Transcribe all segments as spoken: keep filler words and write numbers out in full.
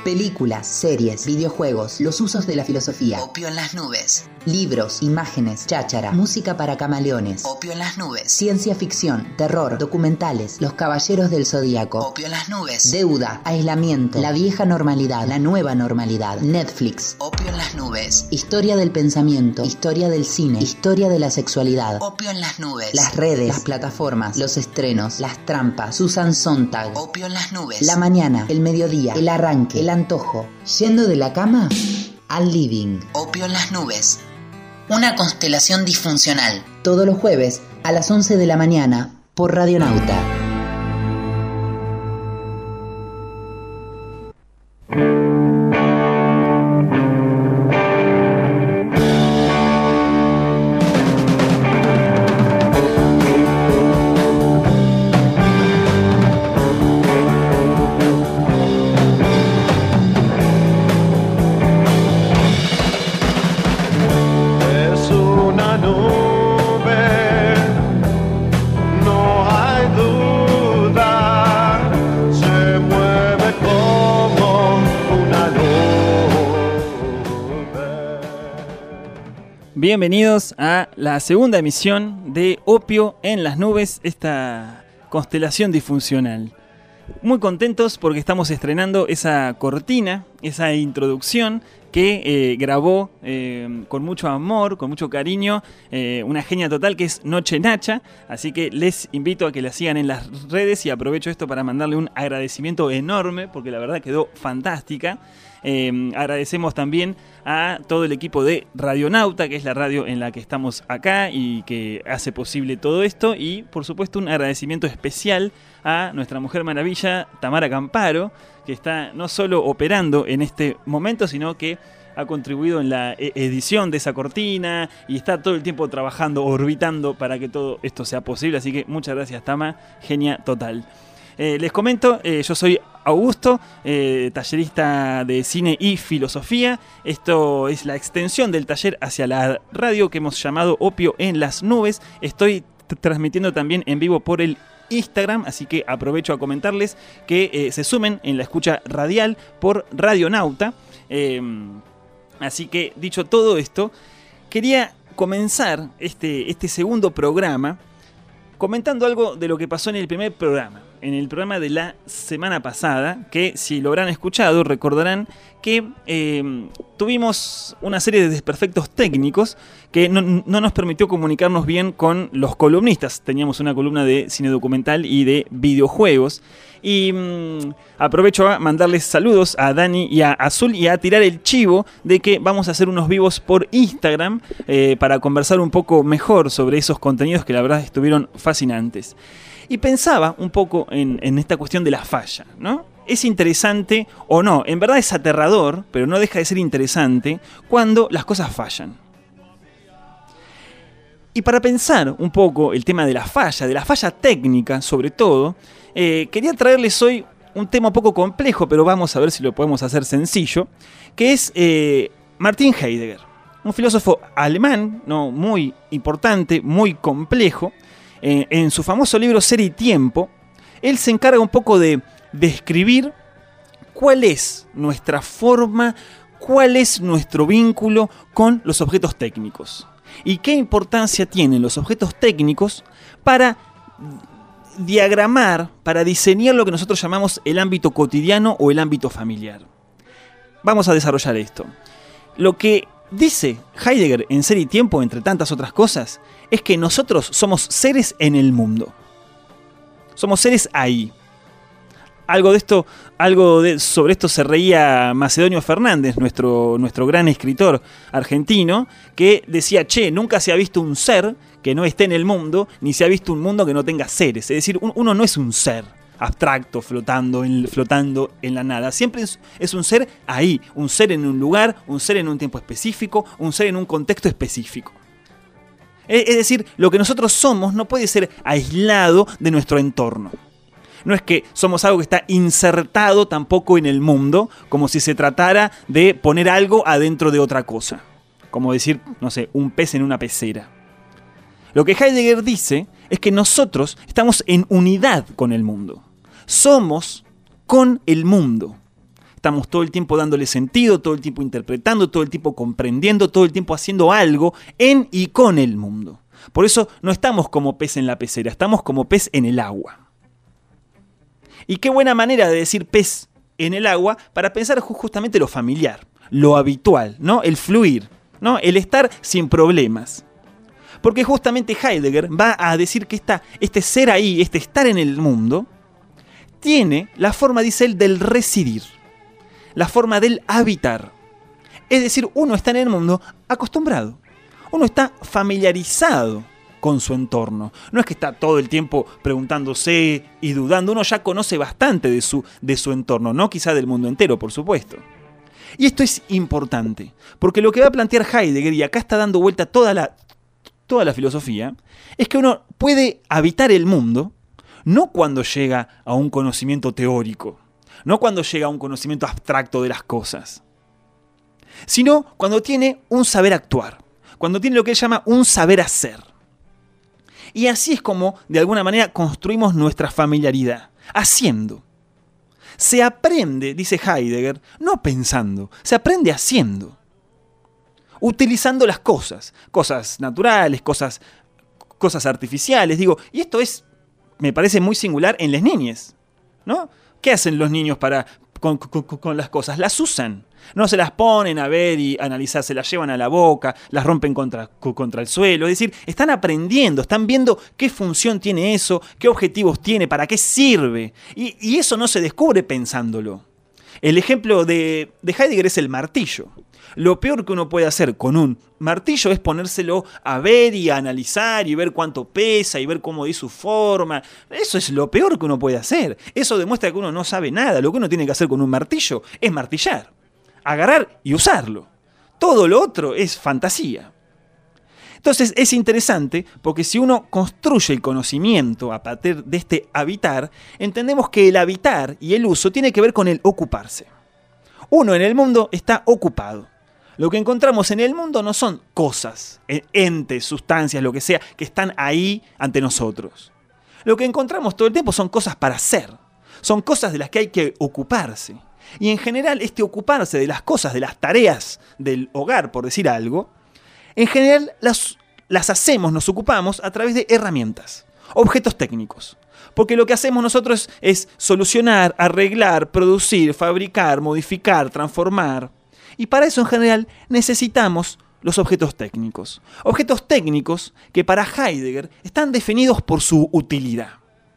Películas, series, videojuegos, los usos de la filosofía. Opio en las nubes. Libros, imágenes, cháchara, música para camaleones. Opio en las nubes. Ciencia ficción, terror, documentales, Los Caballeros del Zodíaco. Opio en las nubes. Deuda, aislamiento, la vieja normalidad, la nueva normalidad, Netflix. Opio en las nubes. Historia del pensamiento, historia del cine, historia de la sexualidad. Opio en las nubes. Las redes, las plataformas, los estrenos, las trampas, Susan Sontag. Opio en las nubes. La mañana, el mediodía, el arranque, el antojo. Yendo de la cama al living. Opio en las nubes. Una constelación disfuncional. Todos los jueves a las once de la mañana por Radionauta. Bienvenidos a la segunda emisión de Opio en las Nubes, esta constelación disfuncional. Muy contentos porque estamos estrenando esa cortina, esa introducción que eh, grabó eh, con mucho amor, con mucho cariño, eh, una genia total que es Noche Nacha. Así que les invito a que la sigan en las redes y aprovecho esto para mandarle un agradecimiento enorme porque la verdad quedó fantástica. Eh, agradecemos también a todo el equipo de Radionauta, que es la radio en la que estamos acá y que hace posible todo esto. Y por supuesto un agradecimiento especial a nuestra mujer maravilla, Tamara Camparo, que está no solo operando en este momento, sino que ha contribuido en la edición de esa cortina y está todo el tiempo trabajando, orbitando para que todo esto sea posible. Así que muchas gracias, Tama, genia total. Eh, les comento, eh, yo soy Augusto, eh, tallerista de cine y filosofía. Esto es la extensión del taller hacia la radio que hemos llamado Opio en las Nubes. Estoy t- transmitiendo también en vivo por el Instagram, así que aprovecho a comentarles que eh, se sumen en la escucha radial por Radionauta. Eh, así que, dicho todo esto, quería comenzar este, este segundo programa comentando algo de lo que pasó en el primer programa, en el programa de la semana pasada, que si lo habrán escuchado recordarán que eh, tuvimos una serie de desperfectos técnicos que no, no nos permitió comunicarnos bien con los columnistas. Teníamos una columna de cine documental y de videojuegos. Y mmm, aprovecho a mandarles saludos a Dani y a Azul y a tirar el chivo de que vamos a hacer unos vivos por Instagram eh, para conversar un poco mejor sobre esos contenidos que la verdad estuvieron fascinantes. Y pensaba un poco en, en esta cuestión de la falla, ¿no? ¿Es interesante o no? En verdad es aterrador, pero no deja de ser interesante cuando las cosas fallan. Y para pensar un poco el tema de la falla, de la falla técnica sobre todo, eh, quería traerles hoy un tema un poco complejo, pero vamos a ver si lo podemos hacer sencillo, que es eh, Martin Heidegger, un filósofo alemán, ¿no? Muy importante, muy complejo. Eh, en su famoso libro Ser y Tiempo, él se encarga un poco de describir cuál es nuestra forma, cuál es nuestro vínculo con los objetos técnicos y qué importancia tienen los objetos técnicos para diagramar, para diseñar lo que nosotros llamamos el ámbito cotidiano o el ámbito familiar. Vamos a desarrollar esto. Lo que dice Heidegger en Ser y Tiempo, entre tantas otras cosas, es que nosotros somos seres en el mundo. Somos seres ahí. Algo de esto, algo de, sobre esto se reía Macedonio Fernández, nuestro, nuestro gran escritor argentino, que decía, che, nunca se ha visto un ser que no esté en el mundo, ni se ha visto un mundo que no tenga seres. Es decir, un, uno no es un ser abstracto, flotando en, flotando en la nada. Siempre es, es un ser ahí, un ser en un lugar, un ser en un tiempo específico, un ser en un contexto específico. Es, es decir, lo que nosotros somos no puede ser aislado de nuestro entorno. No es que somos algo que está insertado tampoco en el mundo, como si se tratara de poner algo adentro de otra cosa. Como decir, no sé, un pez en una pecera. Lo que Heidegger dice es que nosotros estamos en unidad con el mundo. Somos con el mundo. Estamos todo el tiempo dándole sentido, todo el tiempo interpretando, todo el tiempo comprendiendo, todo el tiempo haciendo algo en y con el mundo. Por eso no estamos como pez en la pecera, estamos como pez en el agua. Y qué buena manera de decir pez en el agua para pensar justamente lo familiar, lo habitual, ¿no? El fluir, ¿no? El estar sin problemas. Porque justamente Heidegger va a decir que esta, este ser ahí, este estar en el mundo, tiene la forma, dice él, del residir, la forma del habitar. Es decir, uno está en el mundo acostumbrado, uno está familiarizado con su entorno. No es que está todo el tiempo preguntándose y dudando, uno ya conoce bastante de su, de su entorno, no quizá del mundo entero, por supuesto. Y esto es importante, porque lo que va a plantear Heidegger, y acá está dando vuelta toda la, toda la filosofía, es que uno puede habitar el mundo no cuando llega a un conocimiento teórico, no cuando llega a un conocimiento abstracto de las cosas, sino cuando tiene un saber actuar, cuando tiene lo que él llama un saber hacer. Y así es como, de alguna manera, construimos nuestra familiaridad, haciendo. Se aprende, dice Heidegger, no pensando, se aprende haciendo. Utilizando las cosas, cosas naturales, cosas, cosas artificiales, digo, y esto es, me parece muy singular en las niñas, ¿no? ¿Qué hacen los niños para, con, con, con las cosas? Las usan, no se las ponen a ver y analizar, se las llevan a la boca, las rompen contra, contra el suelo, es decir, están aprendiendo, están viendo qué función tiene eso, qué objetivos tiene, para qué sirve, y, y eso no se descubre pensándolo. El ejemplo de, de Heidegger es el martillo. Lo peor que uno puede hacer con un martillo es ponérselo a ver y a analizar y ver cuánto pesa y ver cómo es su forma. Eso es lo peor que uno puede hacer. Eso demuestra que uno no sabe nada. Lo que uno tiene que hacer con un martillo es martillar, agarrar y usarlo. Todo lo otro es fantasía. Entonces es interesante porque si uno construye el conocimiento a partir de este habitar, entendemos que el habitar y el uso tiene que ver con el ocuparse. Uno en el mundo está ocupado. Lo que encontramos en el mundo no son cosas, entes, sustancias, lo que sea, que están ahí ante nosotros. Lo que encontramos todo el tiempo son cosas para hacer. Son cosas de las que hay que ocuparse. Y en general este ocuparse de las cosas, de las tareas del hogar, por decir algo, en general las, las hacemos, nos ocupamos a través de herramientas, objetos técnicos. Porque lo que hacemos nosotros es solucionar, arreglar, producir, fabricar, modificar, transformar. Y para eso en general necesitamos los objetos técnicos. Objetos técnicos que para Heidegger están definidos por su utilidad.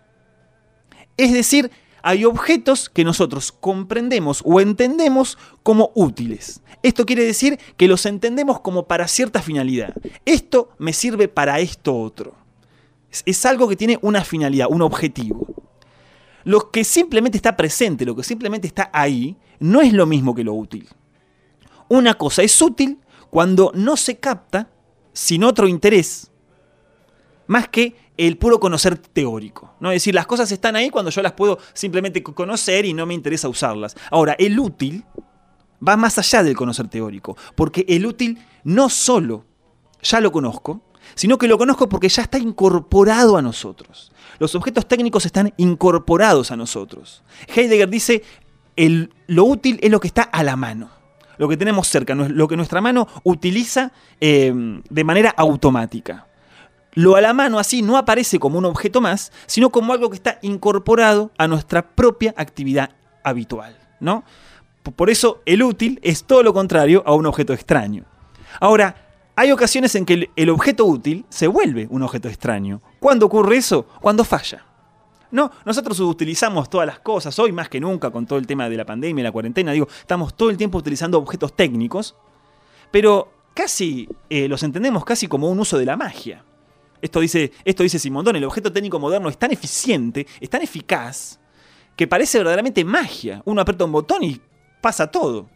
Es decir, hay objetos que nosotros comprendemos o entendemos como útiles. Esto quiere decir que los entendemos como para cierta finalidad. Esto me sirve para esto otro. Es algo que tiene una finalidad, un objetivo. Lo que simplemente está presente, lo que simplemente está ahí, no es lo mismo que lo útil. Una cosa es útil cuando no se capta sin otro interés, más que el puro conocer teórico, ¿no? Es decir, las cosas están ahí cuando yo las puedo simplemente conocer y no me interesa usarlas. Ahora, el útil va más allá del conocer teórico, porque el útil no solo ya lo conozco, sino que lo conozco porque ya está incorporado a nosotros. Los objetos técnicos están incorporados a nosotros. Heidegger dice, el, lo útil es lo que está a la mano, lo que tenemos cerca, lo que nuestra mano utiliza eh, de manera automática. Lo a la mano así no aparece como un objeto más, sino como algo que está incorporado a nuestra propia actividad habitual, ¿no? Por eso el útil es todo lo contrario a un objeto extraño. Ahora, hay ocasiones en que el, el objeto útil se vuelve un objeto extraño. ¿Cuándo ocurre eso? Cuando falla. No, nosotros utilizamos todas las cosas, hoy más que nunca con todo el tema de la pandemia y la cuarentena, digo, estamos todo el tiempo utilizando objetos técnicos, pero casi eh, los entendemos casi como un uso de la magia. Esto dice, esto dice Simondon, el objeto técnico moderno es tan eficiente, es tan eficaz, que parece verdaderamente magia. Uno aprieta un botón y pasa todo.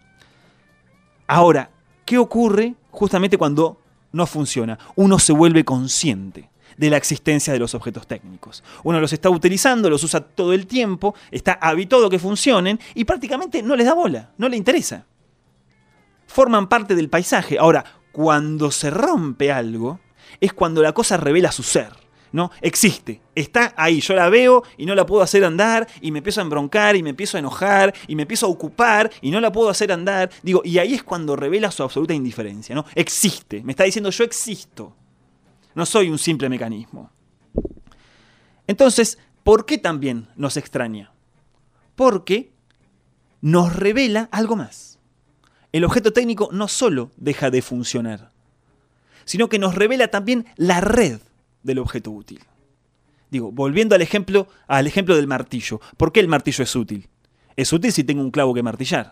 Ahora, ¿qué ocurre justamente cuando no funciona? Uno se vuelve consciente de la existencia de los objetos técnicos. Uno los está utilizando, los usa todo el tiempo, está habituado a que funcionen y prácticamente no les da bola, no le interesa. Forman parte del paisaje. Ahora, cuando se rompe algo, es cuando la cosa revela su ser. ¿no? Existe, está ahí, yo la veo y no la puedo hacer andar y me empiezo a embroncar y me empiezo a enojar y me empiezo a ocupar y no la puedo hacer andar. Digo, y ahí es cuando revela su absoluta indiferencia, ¿no? Existe, me está diciendo yo existo, no soy un simple mecanismo. Entonces, ¿por qué también nos extraña? Porque nos revela algo más. El objeto técnico no solo deja de funcionar, sino que nos revela también la red del objeto útil. Digo, volviendo al ejemplo, al ejemplo del martillo. ¿Por qué el martillo es útil? Es útil si tengo un clavo que martillar.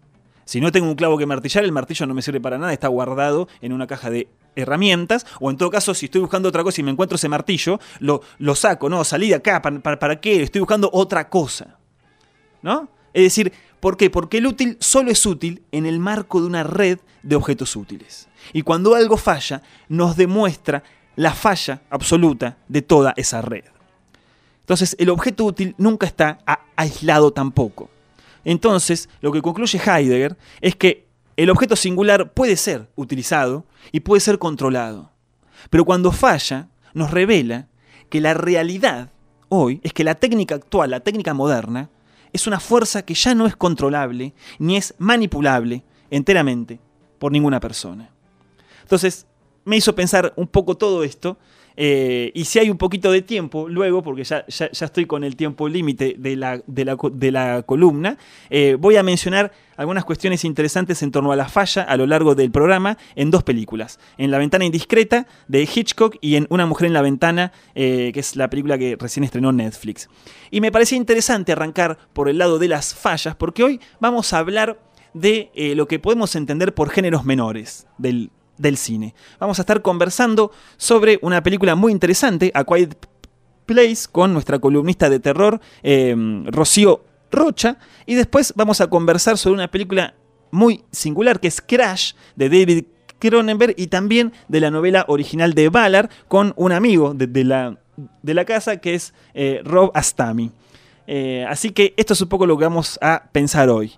Si no tengo un clavo que martillar, el martillo no me sirve para nada, está guardado en una caja de herramientas, o en todo caso, si estoy buscando otra cosa y me encuentro ese martillo, lo, lo saco, ¿no? Salí de acá, ¿para, para, para qué? Estoy buscando otra cosa, ¿no? Es decir, ¿por qué? Porque el útil solo es útil en el marco de una red de objetos útiles. Y cuando algo falla, nos demuestra la falla absoluta de toda esa red. Entonces, el objeto útil nunca está a- aislado tampoco. Entonces, lo que concluye Heidegger es que el objeto singular puede ser utilizado y puede ser controlado. Pero cuando falla, nos revela que la realidad hoy es que la técnica actual, la técnica moderna, es una fuerza que ya no es controlable ni es manipulable enteramente por ninguna persona. Entonces, me hizo pensar un poco todo esto, eh, y si hay un poquito de tiempo, luego, porque ya, ya, ya estoy con el tiempo límite de la, de, la, de la columna, eh, voy a mencionar algunas cuestiones interesantes en torno a la falla a lo largo del programa en dos películas. En La ventana indiscreta, de Hitchcock, y en Una mujer en la ventana, eh, que es la película que recién estrenó Netflix. Y me parecía interesante arrancar por el lado de las fallas, porque hoy vamos a hablar de eh, lo que podemos entender por géneros menores del del cine. Vamos a estar conversando sobre una película muy interesante, A Quiet Place, con nuestra columnista de terror, eh, Rocío Rocha, y después vamos a conversar sobre una película muy singular que es Crash, de David Cronenberg, y también de la novela original de Ballard, con un amigo de, de, la, de la casa que es eh, Rob Astami. Eh, así que esto es un poco lo que vamos a pensar hoy.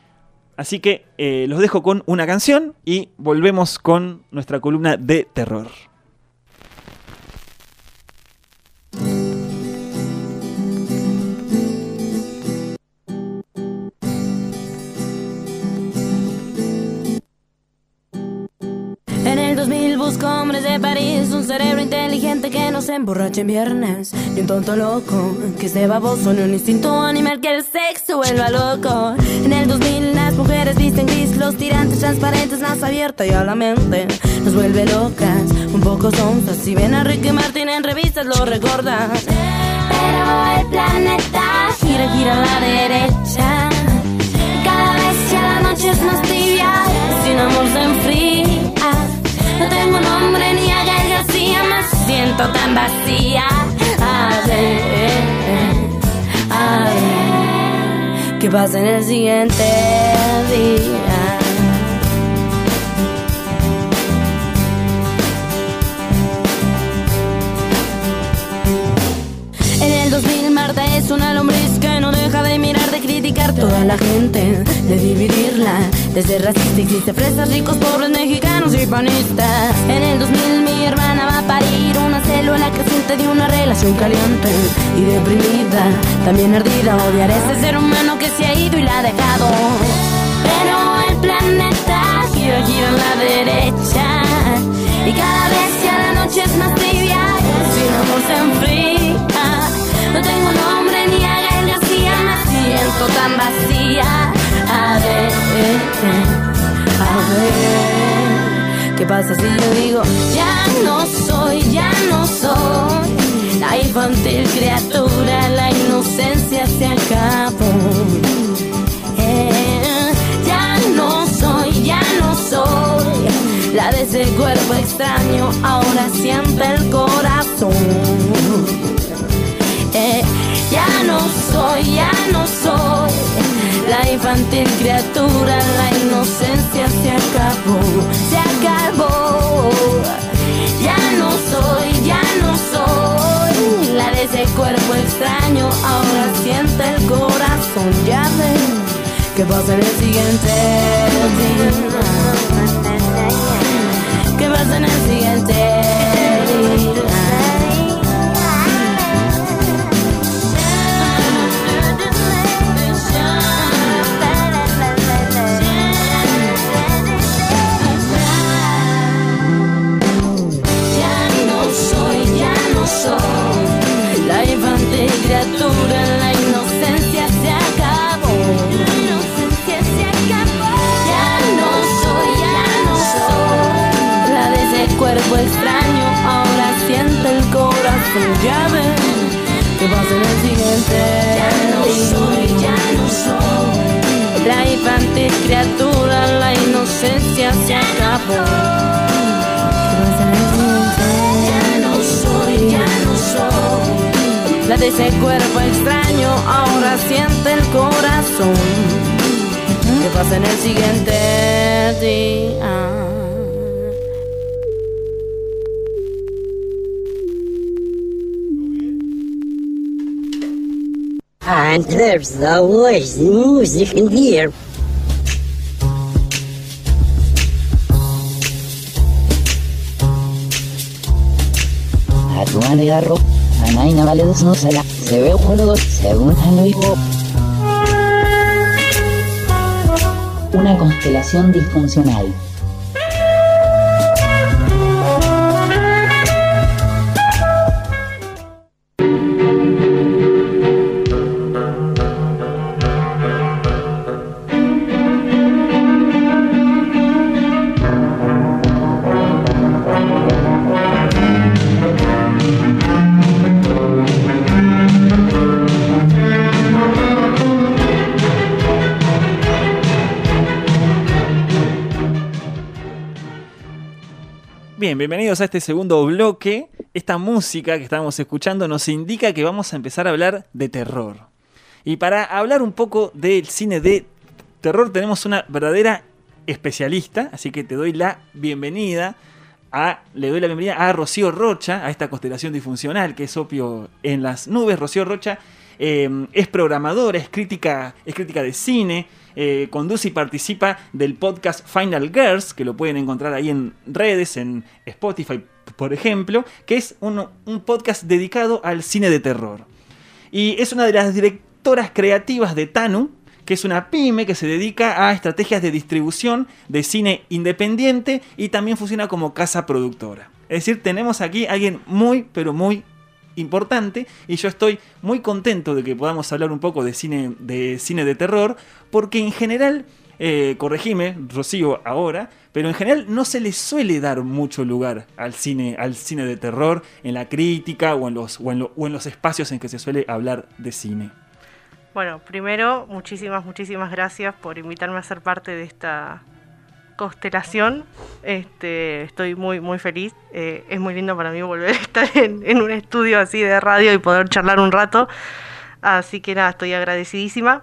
Así que eh, los dejo con una canción y volvemos con nuestra columna de terror. En el dos mil busco hombres de París, un cerebro inteligente que no se emborrache en viernes, ni un tonto loco que esté baboso, ni un instinto animal que el sexo vuelva loco. En el dos mil las mujeres visten gris, los tirantes transparentes, más abierta y a la mente nos vuelve locas, un poco sonzas. Si ven a Ricky Martin en revistas lo recordas. Pero el planeta gira, gira a la derecha, cada vez ya la noche es más tibia, sin amor se enfría. No tengo nombre ni a Gael García, me siento tan vacía. A ver, a ver, ¿qué pasa en el siguiente día? En el dos mil Marta es una lombriz que no deja de mirar, de criticar toda la gente, de dividirla, de ser racista. Existe fresas, ricos, pobres, mexicanos y panistas. En el dos mil mi hermana va a parir una célula creciente de una relación caliente y deprimida, también ardida. Odiar a ese ser humano que se ha ido y la ha dejado. Pero el planeta gira, gira a la derecha, y cada vez ya la noche es más tibia, sin amor se enfría. No tengo nombre ni a Gael García, me siento tan vacía. A ver, a ver, ¿qué pasa si yo digo ya no soy, ya no soy la infantil criatura, la inocencia se acabó? Eh, ya no soy, ya no soy la de ese cuerpo extraño, ahora siente el corazón. Eh, ya no soy, ya no soy la infantil criatura, la inocencia se acabó, se acabó. Ya no soy, ya no soy la de ese cuerpo extraño, ahora siente el corazón. Ya ven, ¿qué pasa en el siguiente día? ¿Qué pasa en el siguiente día? ¿Qué pasa en el siguiente? Ya no soy, ya no soy la infante criatura, la inocencia se acabó. ¿Qué pasa en el siguiente? Ya no soy, ya no soy la de ese cuerpo extraño, ahora siente el corazón. ¿Qué pasa en el siguiente día? And there's the worst music in here. A tu madre agarro, a Naina vale desnúzala, se ve un juego según lo digo. Una constelación disfuncional. Bien, bienvenidos a este segundo bloque. Esta música que estábamos escuchando nos indica que vamos a empezar a hablar de terror. Y para hablar un poco del cine de terror tenemos una verdadera especialista, así que te doy la bienvenida a, le doy la bienvenida a Rocío Rocha, a esta constelación disfuncional que es Opio en las Nubes. Rocío Rocha eh, es programadora, es crítica, es crítica de cine. Eh, conduce y participa del podcast Final Girls, que lo pueden encontrar ahí en redes, en Spotify, por ejemplo, que es un, un podcast dedicado al cine de terror. Y es una de las directoras creativas de Tanu, que es una pyme que se dedica a estrategias de distribución de cine independiente y también funciona como casa productora. Es decir, tenemos aquí a alguien muy, pero muy importante, y yo estoy muy contento de que podamos hablar un poco de cine de, cine de terror, porque en general, eh, corregime, Rocío, ahora, pero en general no se le suele dar mucho lugar al cine, al cine de terror en la crítica o en los, o en lo, o en los espacios en que se suele hablar de cine. Bueno, primero, muchísimas, muchísimas gracias por invitarme a ser parte de esta constelación. Este, estoy muy, muy feliz. Eh, es muy lindo para mí volver a estar en, en un estudio así de radio y poder charlar un rato. Así que nada, estoy agradecidísima.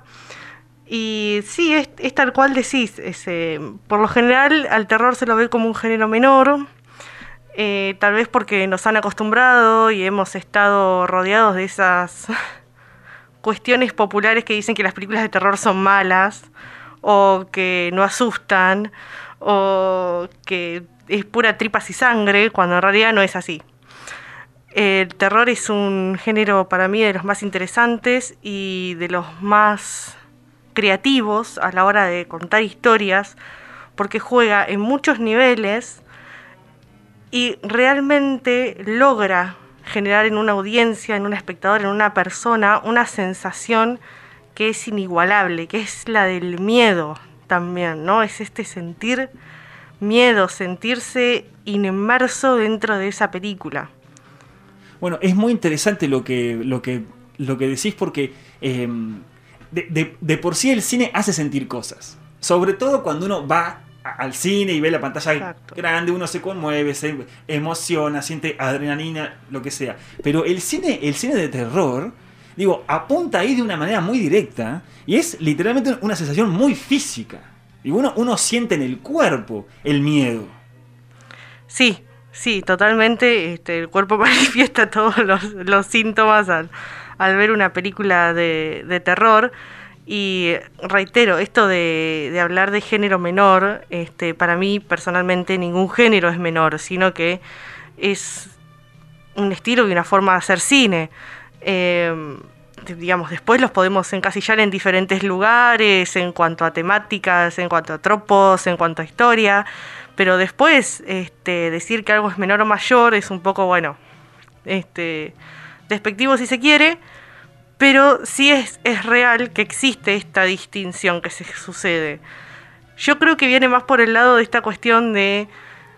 Y sí, es, es tal cual decís. Es, eh, por lo general, al terror se lo ve como un género menor. Eh, tal vez porque nos han acostumbrado y hemos estado rodeados de esas cuestiones populares que dicen que las películas de terror son malas, o que no asustan, o que es pura tripas y sangre, cuando en realidad no es así. El terror es un género para mí de los más interesantes y de los más creativos a la hora de contar historias, porque juega en muchos niveles y realmente logra generar en una audiencia, en un espectador, en una persona, una sensación que es inigualable, que es la del miedo también, ¿no? Es este sentir miedo, sentirse inmerso dentro de esa película. Bueno, es muy interesante lo que, lo que, lo que decís porque eh, de, de, de por sí el cine hace sentir cosas. Sobre todo cuando uno va a, al cine y ve la pantalla Exacto. grande, uno se conmueve, se emociona, siente adrenalina, lo que sea. Pero el cine, el cine de terror, digo, apunta ahí de una manera muy directa y es literalmente una sensación muy física. Y uno, uno siente en el cuerpo el miedo. Sí, sí, totalmente. Este, el cuerpo manifiesta todos los, los síntomas al, al ver una película de, de terror. Y reitero, esto de, de hablar de género menor, este, para mí personalmente ningún género es menor, sino que es un estilo y una forma de hacer cine. Eh, digamos, después los podemos encasillar en diferentes lugares, en cuanto a temáticas, en cuanto a tropos, en cuanto a historia, pero después este, decir que algo es menor o mayor es un poco, bueno, este, despectivo si se quiere, pero sí es, es real que existe esta distinción que se sucede. Yo creo que viene más por el lado de esta cuestión de,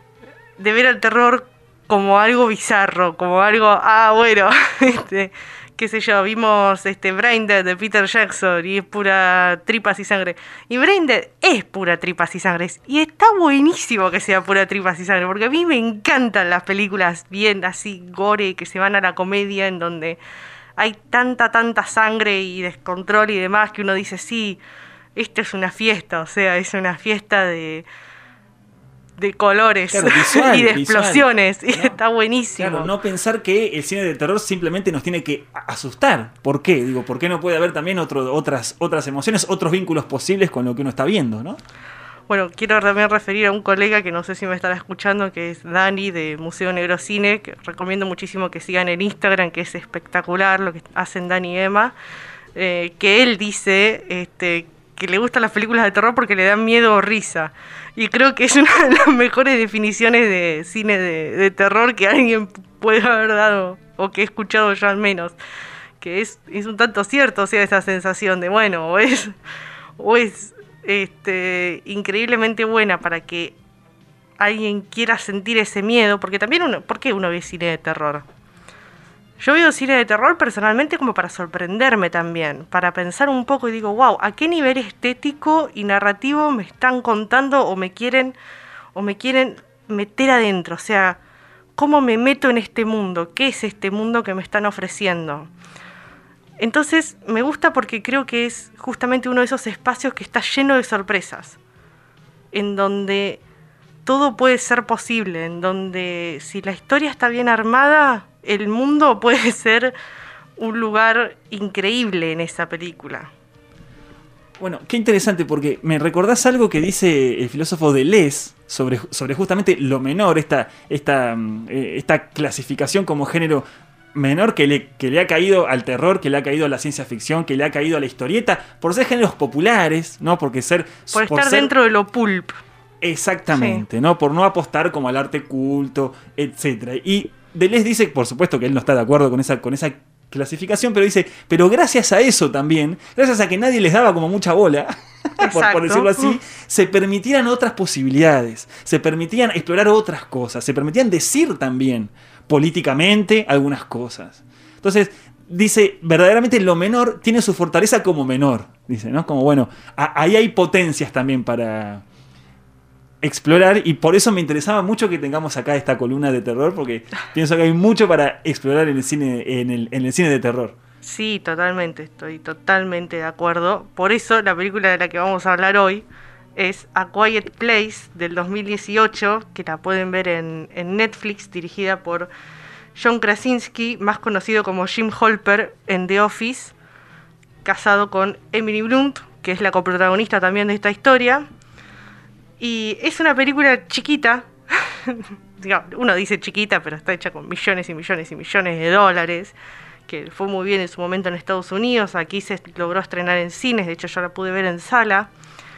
de ver al terror como algo bizarro, como algo, ah, bueno, este, qué sé yo, vimos este Brain Dead de Peter Jackson y es pura tripas y sangre. Y Brain Dead es pura tripas y sangre. Y está buenísimo que sea pura tripas y sangre, porque a mí me encantan las películas bien así gore, que se van a la comedia, en donde hay tanta, tanta sangre y descontrol y demás, que uno dice, sí, esto es una fiesta, o sea, es una fiesta de... de colores, claro, visual, y de visual, explosiones, y ¿no? está buenísimo. Claro, no pensar que el cine de terror simplemente nos tiene que asustar. ¿Por qué? Digo, ¿por qué no puede haber también otro, otras, otras emociones, otros vínculos posibles con lo que uno está viendo, ¿no? Bueno, quiero también referir a un colega que no sé si me estará escuchando, que es Dani de Museo Negro Cine, que recomiendo muchísimo que sigan en Instagram, que es espectacular lo que hacen Dani y Emma, eh, que él dice este, que le gustan las películas de terror porque le dan miedo o risa. Y creo que es una de las mejores definiciones de cine de, de terror que alguien puede haber dado, o que he escuchado yo al menos. Que es, es un tanto cierto, o sea, esa sensación de, bueno, o es, o es este, increíblemente buena para que alguien quiera sentir ese miedo, porque también uno, ¿por qué uno ve cine de terror? Yo veo cine de terror personalmente como para sorprenderme también, para pensar un poco y digo, wow, ¿a qué nivel estético y narrativo me están contando o me quieren, o me quieren meter adentro? O sea, ¿cómo me meto en este mundo? ¿Qué es este mundo que me están ofreciendo? Entonces me gusta porque creo que es justamente uno de esos espacios que está lleno de sorpresas, en donde todo puede ser posible, en donde si la historia está bien armada, el mundo puede ser un lugar increíble en esa película. Bueno, qué interesante, porque me recordás algo que dice el filósofo Deleuze sobre, sobre justamente lo menor, esta, esta, esta clasificación como género menor que le, que le ha caído al terror, que le ha caído a la ciencia ficción, que le ha caído a la historieta, por ser géneros populares, ¿no? Porque ser, por, por estar ser, dentro de lo pulp. Exactamente, sí. ¿no? Por no apostar como al arte culto, etcétera. Y Deleuze dice, por supuesto que él no está de acuerdo con esa, con esa clasificación, pero dice, pero gracias a eso también, gracias a que nadie les daba como mucha bola, por, por decirlo así, se permitieran otras posibilidades, se permitían explorar otras cosas, se permitían decir también políticamente algunas cosas. Entonces, dice, verdaderamente lo menor tiene su fortaleza como menor, dice, ¿no? Como bueno, a, ahí hay potencias también para explorar, y por eso me interesaba mucho que tengamos acá esta columna de terror, porque pienso que hay mucho para explorar en el cine, en el, en el cine de terror. Sí, totalmente, estoy totalmente de acuerdo. Por eso la película de la que vamos a hablar hoy es A Quiet Place del dos mil dieciocho, que la pueden ver en, en Netflix, dirigida por John Krasinski, más conocido como Jim Halpert en The Office, casado con Emily Blunt, que es la coprotagonista también de esta historia. Y es una película chiquita, uno dice chiquita, pero está hecha con millones y millones y millones de dólares, que fue muy bien en su momento en Estados Unidos, aquí se logró estrenar en cines, de hecho yo la pude ver en sala.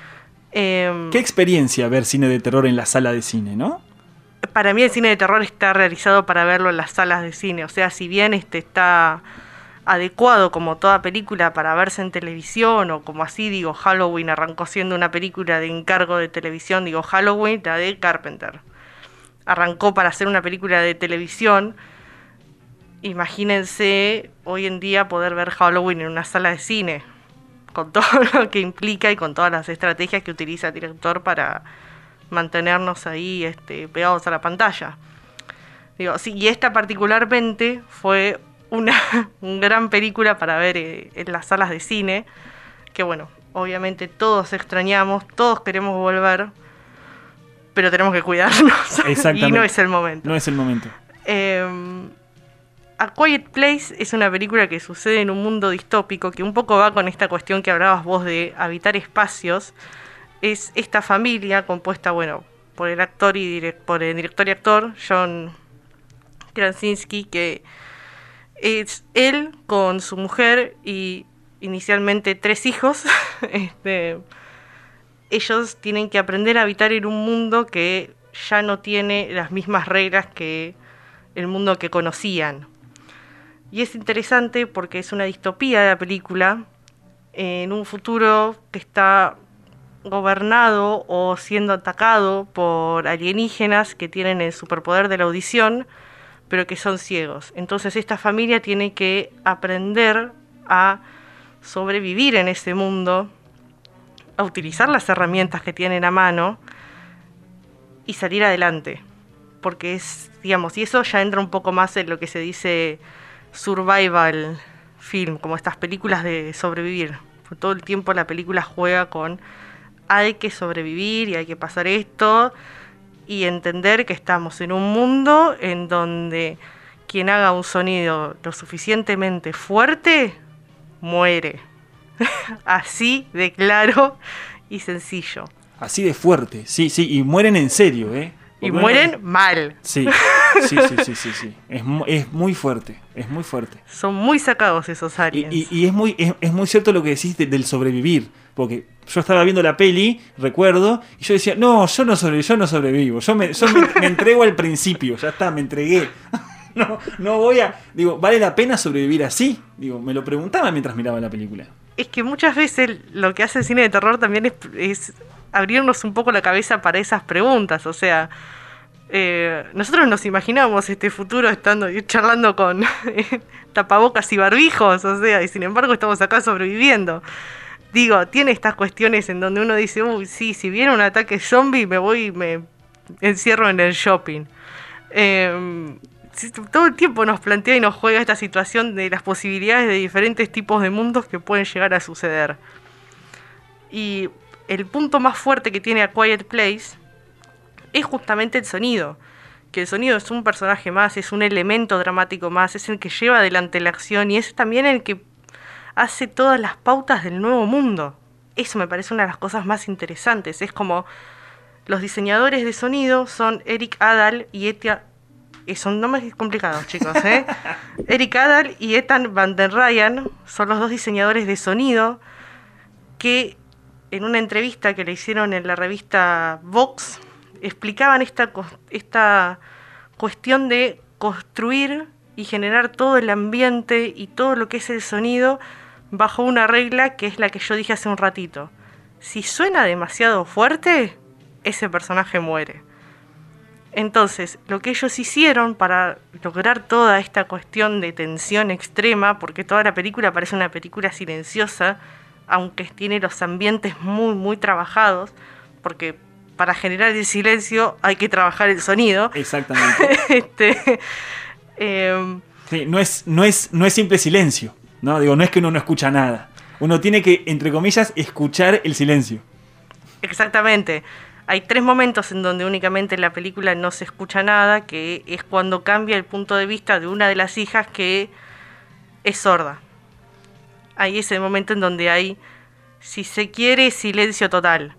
Eh, Qué experiencia ver cine de terror en la sala de cine, ¿no? Para mí el cine de terror está realizado para verlo en las salas de cine, o sea, si bien este está adecuado como toda película para verse en televisión, o como así, digo, Halloween arrancó siendo una película de encargo de televisión, digo, Halloween, la de Carpenter, arrancó para hacer una película de televisión. Imagínense hoy en día poder ver Halloween en una sala de cine, con todo lo que implica y con todas las estrategias que utiliza el director para mantenernos ahí este, pegados a la pantalla. Digo, sí, y esta particularmente fue una, una gran película para ver eh, en las salas de cine, que bueno, obviamente todos extrañamos, todos queremos volver, pero tenemos que cuidarnos. Exactamente. Y no es el momento. No es el momento. Eh, A Quiet Place es una película que sucede en un mundo distópico, que un poco va con esta cuestión que hablabas vos de habitar espacios. Es esta familia compuesta, bueno, por el actor y direct, por el director y actor John Krasinski, que es él con su mujer y inicialmente tres hijos. este, ellos tienen que aprender a habitar en un mundo que ya no tiene las mismas reglas que el mundo que conocían. Y es interesante porque es una distopía de la película, en un futuro que está gobernado o siendo atacado por alienígenas que tienen el superpoder de la audición, pero que son ciegos. Entonces esta familia tiene que aprender a sobrevivir en ese mundo, a utilizar las herramientas que tienen a mano y salir adelante. Porque es, digamos, y eso ya entra un poco más en lo que se dice survival film, como estas películas de sobrevivir. Todo el tiempo la película juega con hay que sobrevivir y hay que pasar esto y entender que estamos en un mundo en donde quien haga un sonido lo suficientemente fuerte muere. Así de claro y sencillo. Así de fuerte, sí, sí, y mueren en serio, ¿eh? Y mueren no... mal. Sí, sí, sí, sí, sí, sí. Es, es muy fuerte, es muy fuerte. Son muy sacados esos aliens. Y, y, y es muy es, es muy cierto lo que decís de, del sobrevivir, porque yo estaba viendo la peli, recuerdo, y yo decía, no, yo no, sobre, yo no sobrevivo, yo, me, yo me, me entrego al principio, ya está, me entregué. No, no voy a... Digo, ¿vale la pena sobrevivir así? Digo, me lo preguntaba mientras miraba la película. Es que muchas veces lo que hace el cine de terror también es... es abrirnos un poco la cabeza para esas preguntas, o sea, eh, nosotros nos imaginamos este futuro estando charlando con eh, tapabocas y barbijos, o sea, y sin embargo estamos acá sobreviviendo. Digo, tiene estas cuestiones en donde uno dice, uy, sí, si viene un ataque zombie me voy y me encierro en el shopping. Eh, todo el tiempo nos plantea y nos juega esta situación de las posibilidades de diferentes tipos de mundos que pueden llegar a suceder. Y el punto más fuerte que tiene A Quiet Place es justamente el sonido. Que el sonido es un personaje más, es un elemento dramático más, es el que lleva adelante la acción y es también el que hace todas las pautas del nuevo mundo. Eso me parece una de las cosas más interesantes. Es como los diseñadores de sonido son Eric Adal y Ethan... Son nombres complicados, chicos, ¿eh? Eric Adal y Ethan Van der Ryan son los dos diseñadores de sonido que en una entrevista que le hicieron en la revista Vox, explicaban esta, esta cuestión de construir y generar todo el ambiente y todo lo que es el sonido bajo una regla que es la que yo dije hace un ratito. Si suena demasiado fuerte, ese personaje muere. Entonces, lo que ellos hicieron para lograr toda esta cuestión de tensión extrema, porque toda la película parece una película silenciosa, aunque tiene los ambientes muy, muy trabajados, porque para generar el silencio hay que trabajar el sonido. Exactamente. este, eh, sí, no es, no es, no es simple silencio, ¿no? Digo, no es que uno no escucha nada. Uno tiene que, entre comillas, escuchar el silencio. Exactamente. Hay tres momentos en donde únicamente en la película no se escucha nada, que es cuando cambia el punto de vista de una de las hijas que es sorda. Ahí es el momento en donde hay, si se quiere, silencio total.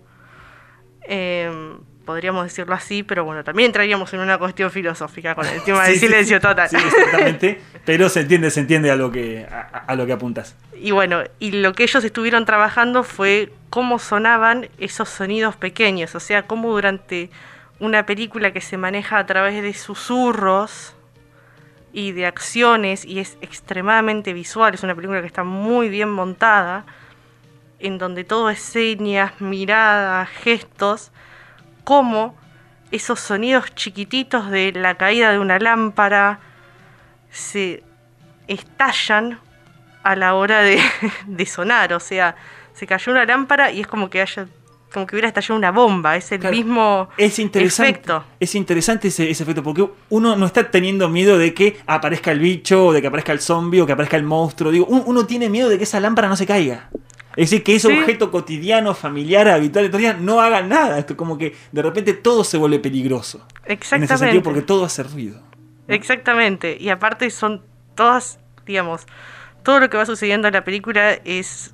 Eh, podríamos decirlo así, pero bueno, también entraríamos en una cuestión filosófica con el tema sí, del silencio sí, total. Sí, exactamente, pero se entiende, se entiende a lo que, a, a lo que apuntas. Y bueno, y lo que ellos estuvieron trabajando fue cómo sonaban esos sonidos pequeños, o sea, cómo durante una película que se maneja a través de susurros y de acciones, y es extremadamente visual, es una película que está muy bien montada, en donde todo es señas, miradas, gestos, cómo esos sonidos chiquititos de la caída de una lámpara se estallan a la hora de, de sonar, o sea, se cayó una lámpara y es como que haya, como que hubiera estallado una bomba, es el claro, mismo es interesante, efecto. Es interesante ese, ese efecto, porque uno no está teniendo miedo de que aparezca el bicho, o de que aparezca el zombie, o que aparezca el monstruo. Digo, uno, uno tiene miedo de que esa lámpara no se caiga. Es decir, que ese ¿Sí? objeto cotidiano, familiar, habitual de todo día no haga nada. Esto como que de repente todo se vuelve peligroso. Exactamente. En ese sentido, porque todo hace ruido, ¿no? Exactamente. Y aparte son todas, digamos, todo lo que va sucediendo en la película es...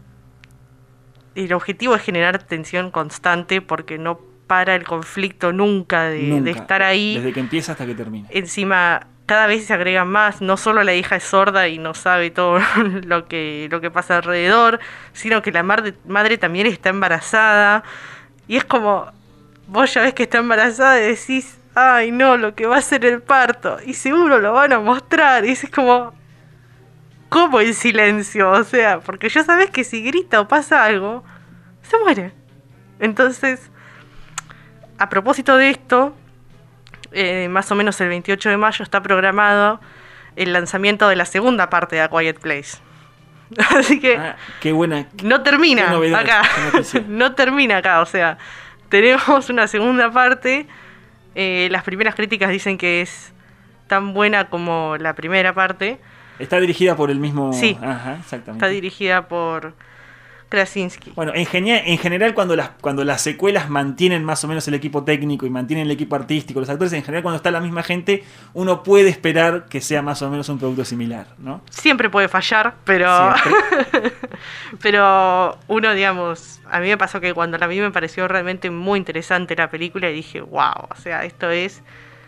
El objetivo es generar tensión constante porque no para el conflicto nunca de, nunca, de estar ahí. Desde que empieza hasta que termina. Encima, cada vez se agregan más. No solo la hija es sorda y no sabe todo lo que, lo que pasa alrededor, sino que la madre, madre también está embarazada. Y es como, vos ya ves que está embarazada y decís, ay no, lo que va a ser el parto. Y seguro lo van a mostrar. Y es como... ¿Cómo el silencio? O sea, porque ya sabes que si grita o pasa algo, se muere. Entonces, a propósito de esto, eh, más o menos el veintiocho de mayo está programado el lanzamiento de la segunda parte de A Quiet Place. Así que ah, qué buena. no termina qué acá. No termina acá, o sea, tenemos una segunda parte. Eh, las primeras críticas dicen que es tan buena como la primera parte. Está dirigida por el mismo... Sí, Ajá, exactamente. Está dirigida por Krasinski. Bueno, en, genia- en general cuando las, cuando las secuelas mantienen más o menos el equipo técnico y mantienen el equipo artístico, los actores, en general cuando está la misma gente, uno puede esperar que sea más o menos un producto similar, ¿no? Siempre puede fallar, pero... pero uno, digamos, a mí me pasó que cuando la vi me pareció realmente muy interesante la película y dije, wow, o sea, esto es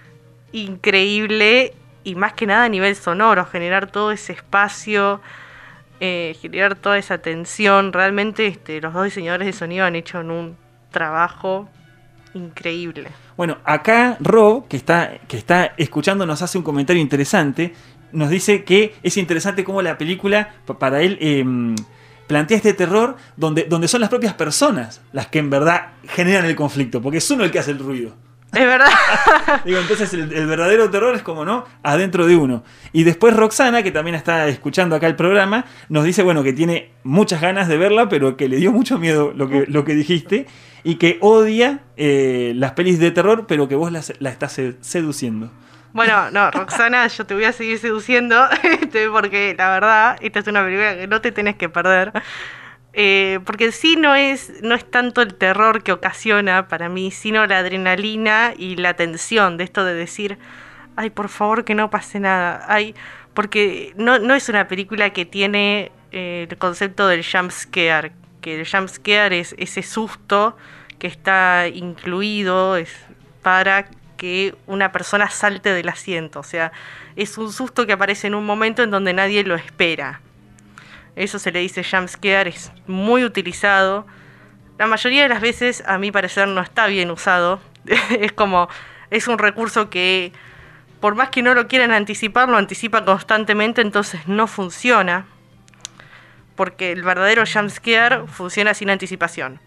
increíble y más que nada a nivel sonoro, generar todo ese espacio... Eh, generar toda esa tensión. Realmente este, los dos diseñadores de sonido han hecho un trabajo increíble. Bueno, acá Rob, que está, que está escuchando, nos hace un comentario interesante. Nos dice que es interesante cómo la película, para él, eh, plantea este terror donde, donde son las propias personas las que en verdad generan el conflicto, porque es uno el que hace el ruido. Es verdad. Digo, entonces el, el verdadero terror es como, ¿no? Adentro de uno. Y después Roxana, que también está escuchando acá el programa, nos dice, bueno, que tiene muchas ganas de verla, pero que le dio mucho miedo lo que, lo que dijiste, y que odia eh, las pelis de terror, pero que vos la, la estás seduciendo. Bueno, no, Roxana, yo te voy a seguir seduciendo, este, porque la verdad, esta es una película que no te tenés que perder. Eh, porque sí no es, no es tanto el terror que ocasiona para mí, sino la adrenalina y la tensión de esto de decir, ay, por favor que no pase nada. Ay, porque no, no es una película que tiene eh, el concepto del jump scare, que el jump scare es ese susto que está incluido es para que una persona salte del asiento. O sea, es un susto que aparece en un momento en donde nadie lo espera. Eso se le dice jump scare, es muy utilizado. La mayoría de las veces, a mi parecer, no está bien usado. Es como, es un recurso que, por más que no lo quieran anticipar, lo anticipa constantemente, entonces no funciona. Porque el verdadero jump scare funciona sin anticipación.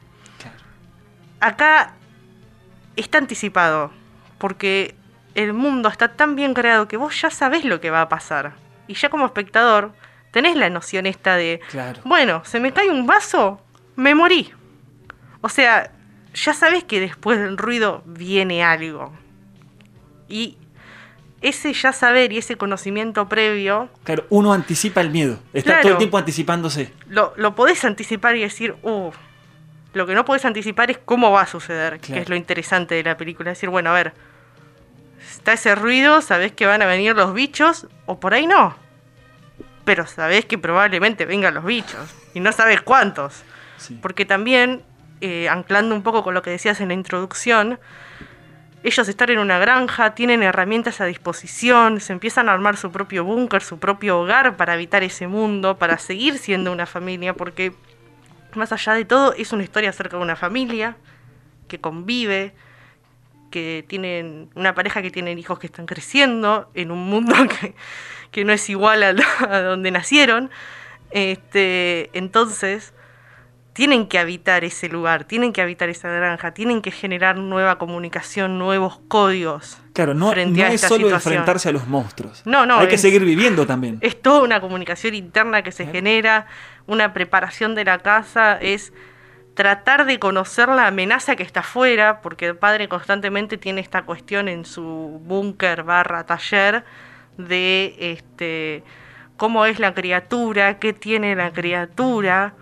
Acá está anticipado, porque el mundo está tan bien creado que vos ya sabés lo que va a pasar. Y ya como espectador... tenés la noción esta de, claro, bueno, se me cae un vaso, me morí. O sea, ya sabés que después del ruido viene algo. Y ese ya saber y ese conocimiento previo... Claro, uno anticipa el miedo. Está claro, todo el tiempo anticipándose. Lo, lo podés anticipar y decir, uh, lo que no podés anticipar es cómo va a suceder, claro, que es lo interesante de la película. Es decir, bueno, a ver, está ese ruido, sabés que van a venir los bichos, o por ahí no. Pero sabés que probablemente vengan los bichos y no sabés cuántos. Sí. Porque también, eh, anclando un poco con lo que decías en la introducción, ellos están en una granja, tienen herramientas a disposición, se empiezan a armar su propio búnker, su propio hogar para habitar ese mundo, para seguir siendo una familia, porque más allá de todo es una historia acerca de una familia que convive, que tienen una pareja que tienen hijos que están creciendo en un mundo que... que no es igual a, a donde nacieron, este, entonces tienen que habitar ese lugar, tienen que habitar esa granja, tienen que generar nueva comunicación, nuevos códigos. Claro, no, frente no a es esta solo situación. Enfrentarse a los monstruos. No, no. Hay es, que seguir viviendo también. Es toda una comunicación interna que se ¿Eh? genera, una preparación de la casa, es tratar de conocer la amenaza que está afuera, porque el padre constantemente tiene esta cuestión en su búnker barra taller, de este cómo es la criatura, qué tiene la criatura,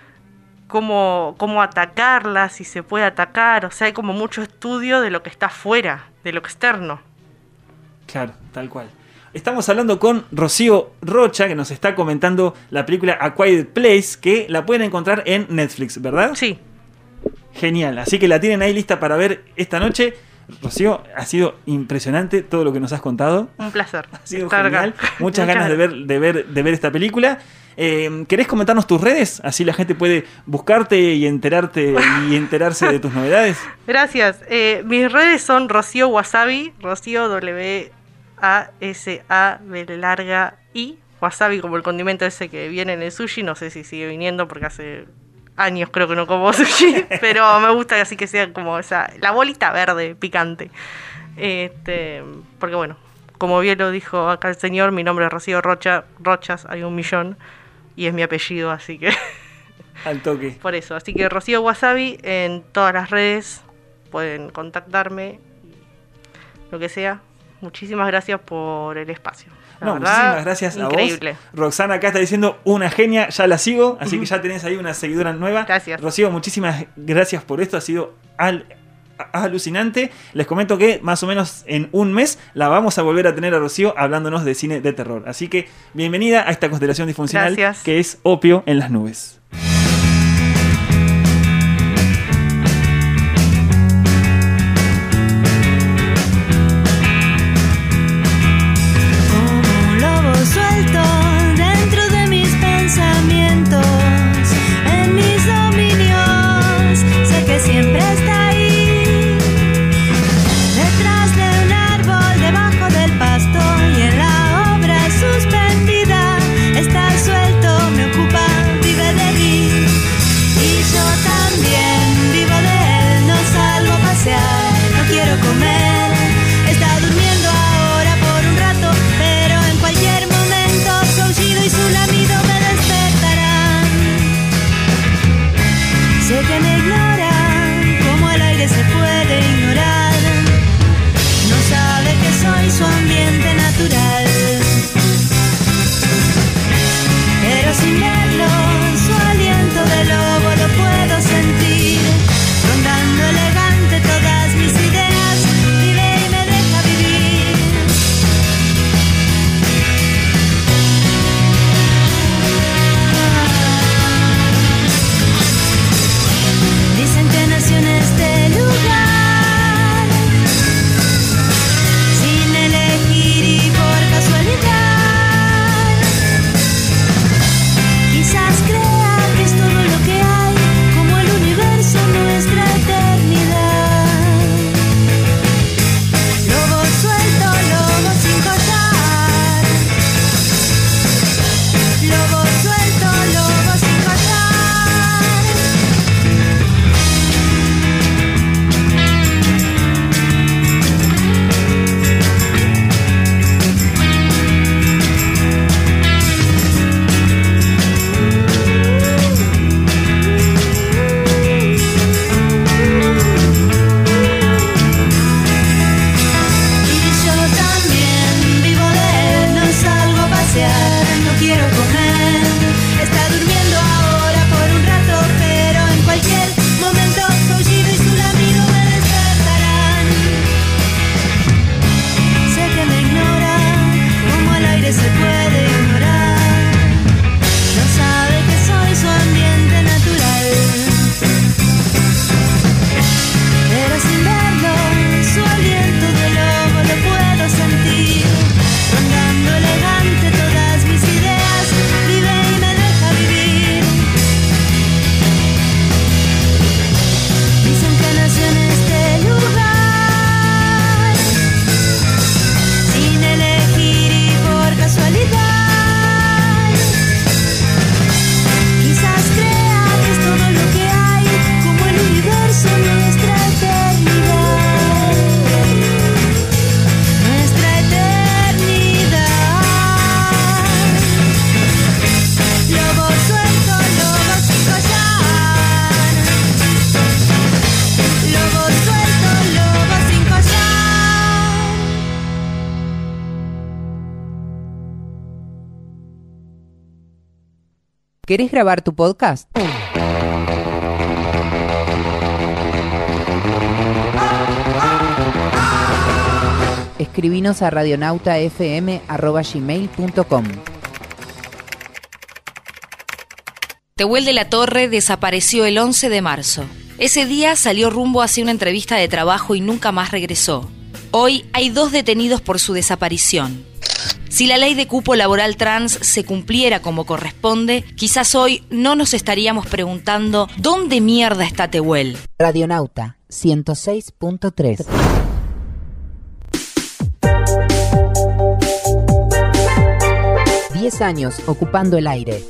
cómo, cómo atacarla, si se puede atacar. O sea, hay como mucho estudio de lo que está afuera, de lo externo. Claro, tal cual. Estamos hablando con Rocío Rocha, que nos está comentando la película A Quiet Place, que la pueden encontrar en Netflix, ¿verdad? Sí. Genial, así que la tienen ahí lista para ver esta noche. Rocío, ha sido impresionante todo lo que nos has contado. Un placer. Ha sido genial. Muchas ganas de ver, de ver, de ver esta película. Eh, ¿Querés comentarnos tus redes? Así la gente puede buscarte y enterarte y enterarse de tus novedades. Gracias. Eh, mis redes son Rocío Wasabi, Rocío W A S A B larga I, wasabi como el condimento ese que viene en el sushi. No sé si sigue viniendo porque hace años creo que no como sushi, pero me gusta así que sea como esa, la bolita verde picante. Este, porque bueno, como bien lo dijo acá el señor, mi nombre es Rocío Rocha, Rochas, hay un millón, y es mi apellido, así que... Al toque. Por eso, así que Rocío Wasabi en todas las redes, pueden contactarme, lo que sea. Muchísimas gracias por el espacio. La no, verdad, muchísimas gracias increíble. a vos. Roxana acá está diciendo una genia, ya la sigo, así uh-huh. que ya tenés ahí una seguidora nueva. Gracias. Rocío, muchísimas gracias por esto, ha sido al, a, alucinante. Les comento que más o menos en un mes la vamos a volver a tener a Rocío hablándonos de cine de terror. Así que bienvenida a esta constelación disfuncional gracias. Que es Opio en las Nubes. ¿Querés grabar tu podcast? Escribinos a radionautafm arroba gmail punto com. Tehuel de la Torre desapareció el once de marzo. Ese día salió rumbo hacia una entrevista de trabajo y nunca más regresó. Hoy hay dos detenidos por su desaparición. Si la ley de cupo laboral trans se cumpliera como corresponde, quizás hoy no nos estaríamos preguntando ¿dónde mierda está Tehuel? Radionauta ciento seis punto tres. Diez años ocupando el aire.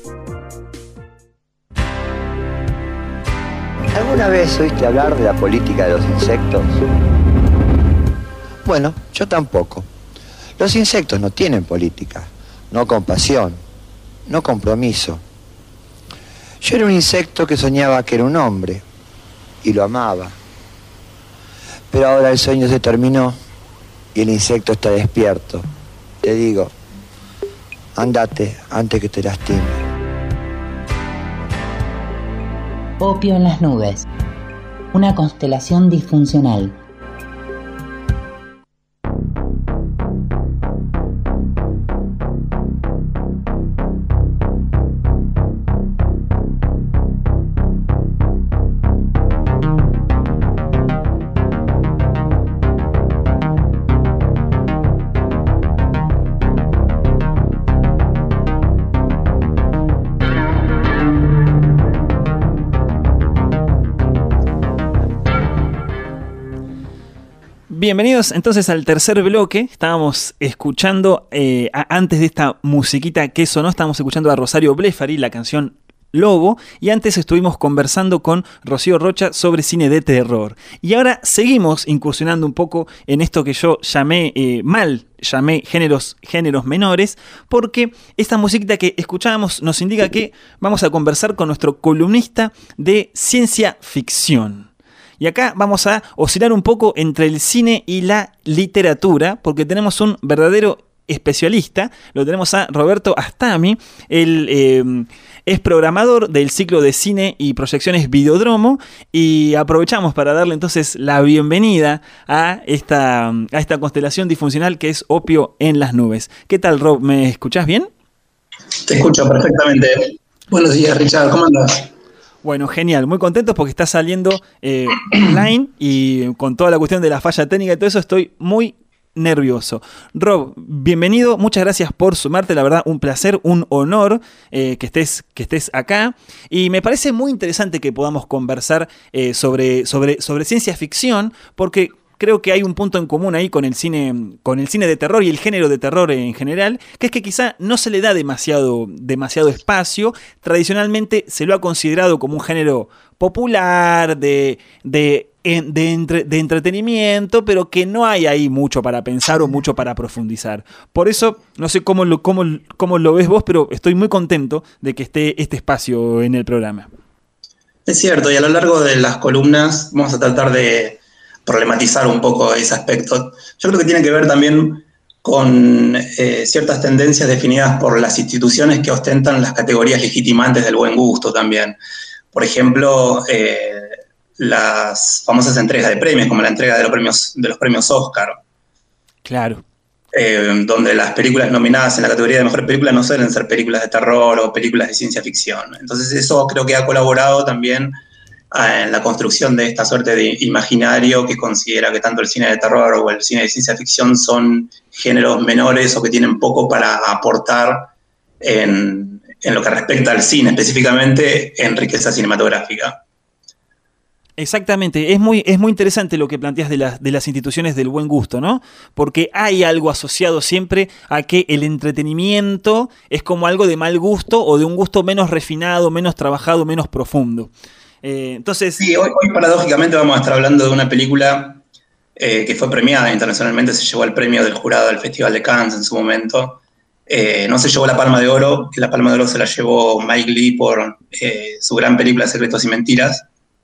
¿Alguna vez oíste hablar de la política de los insectos? Bueno, yo tampoco. Los insectos no tienen política, no compasión, no compromiso. Yo era un insecto que soñaba que era un hombre y lo amaba. Pero ahora el sueño se terminó y el insecto está despierto. Te digo, andate antes que te lastime. Opio en las nubes. Una constelación disfuncional. Bienvenidos entonces al tercer bloque. Estábamos escuchando, eh, a, antes de esta musiquita que sonó, estábamos escuchando a Rosario Blefari, la canción Lobo, y antes estuvimos conversando con Rocío Rocha sobre cine de terror. Y ahora seguimos incursionando un poco en esto que yo llamé eh, mal, llamé géneros, géneros menores, porque esta musiquita que escuchábamos nos indica que vamos a conversar con nuestro columnista de ciencia ficción. Y acá vamos a oscilar un poco entre el cine y la literatura, porque tenemos un verdadero especialista. Lo tenemos a Roberto Astami. Él eh, es programador del ciclo de cine y proyecciones Videodromo, y aprovechamos para darle entonces la bienvenida a esta, a esta constelación disfuncional que es Opio en las nubes. ¿Qué tal, Rob? ¿Me escuchás bien? Te escucho perfectamente. Buenos días, Richard. ¿Cómo andás? Bueno, genial, muy contentos porque está saliendo eh, online, y con toda la cuestión de la falla técnica y todo eso estoy muy nervioso. Rob, bienvenido, muchas gracias por sumarte, la verdad un placer, un honor eh, que, estés, que estés acá, y me parece muy interesante que podamos conversar eh, sobre, sobre, sobre ciencia ficción, porque creo que hay un punto en común ahí con el cine, con el cine de terror y el género de terror en general, que es que quizá no se le da demasiado, demasiado espacio. Tradicionalmente se lo ha considerado como un género popular, de, de, de, entre, de entretenimiento, pero que no hay ahí mucho para pensar o mucho para profundizar. Por eso, no sé cómo lo, cómo, cómo lo ves vos, pero estoy muy contento de que esté este espacio en el programa. Es cierto, y a lo largo de las columnas vamos a tratar de problematizar un poco ese aspecto. Yo creo que tiene que ver también con eh, ciertas tendencias definidas por las instituciones que ostentan las categorías legitimantes del buen gusto también. Por ejemplo, eh, las famosas entregas de premios, como la entrega de los premios, de los premios Oscar. Claro. Eh, donde las películas nominadas en la categoría de mejor película no suelen ser películas de terror o películas de ciencia ficción. Entonces eso creo que ha colaborado también en la construcción de esta suerte de imaginario que considera que tanto el cine de terror o el cine de ciencia ficción son géneros menores o que tienen poco para aportar en, en lo que respecta al cine, específicamente en riqueza cinematográfica. Exactamente, es muy, es muy interesante lo que planteas de las, de las instituciones del buen gusto, ¿no? Porque hay algo asociado siempre a que el entretenimiento es como algo de mal gusto o de un gusto menos refinado, menos trabajado, menos profundo. Eh, entonces, sí, hoy, hoy paradójicamente vamos a estar hablando de una película eh, que fue premiada internacionalmente, se llevó el premio del jurado del Festival de Cannes en su momento. Eh, no se llevó la Palma de Oro, que la Palma de Oro se la llevó Mike Leigh por eh, su gran película Secretos y Mentiras.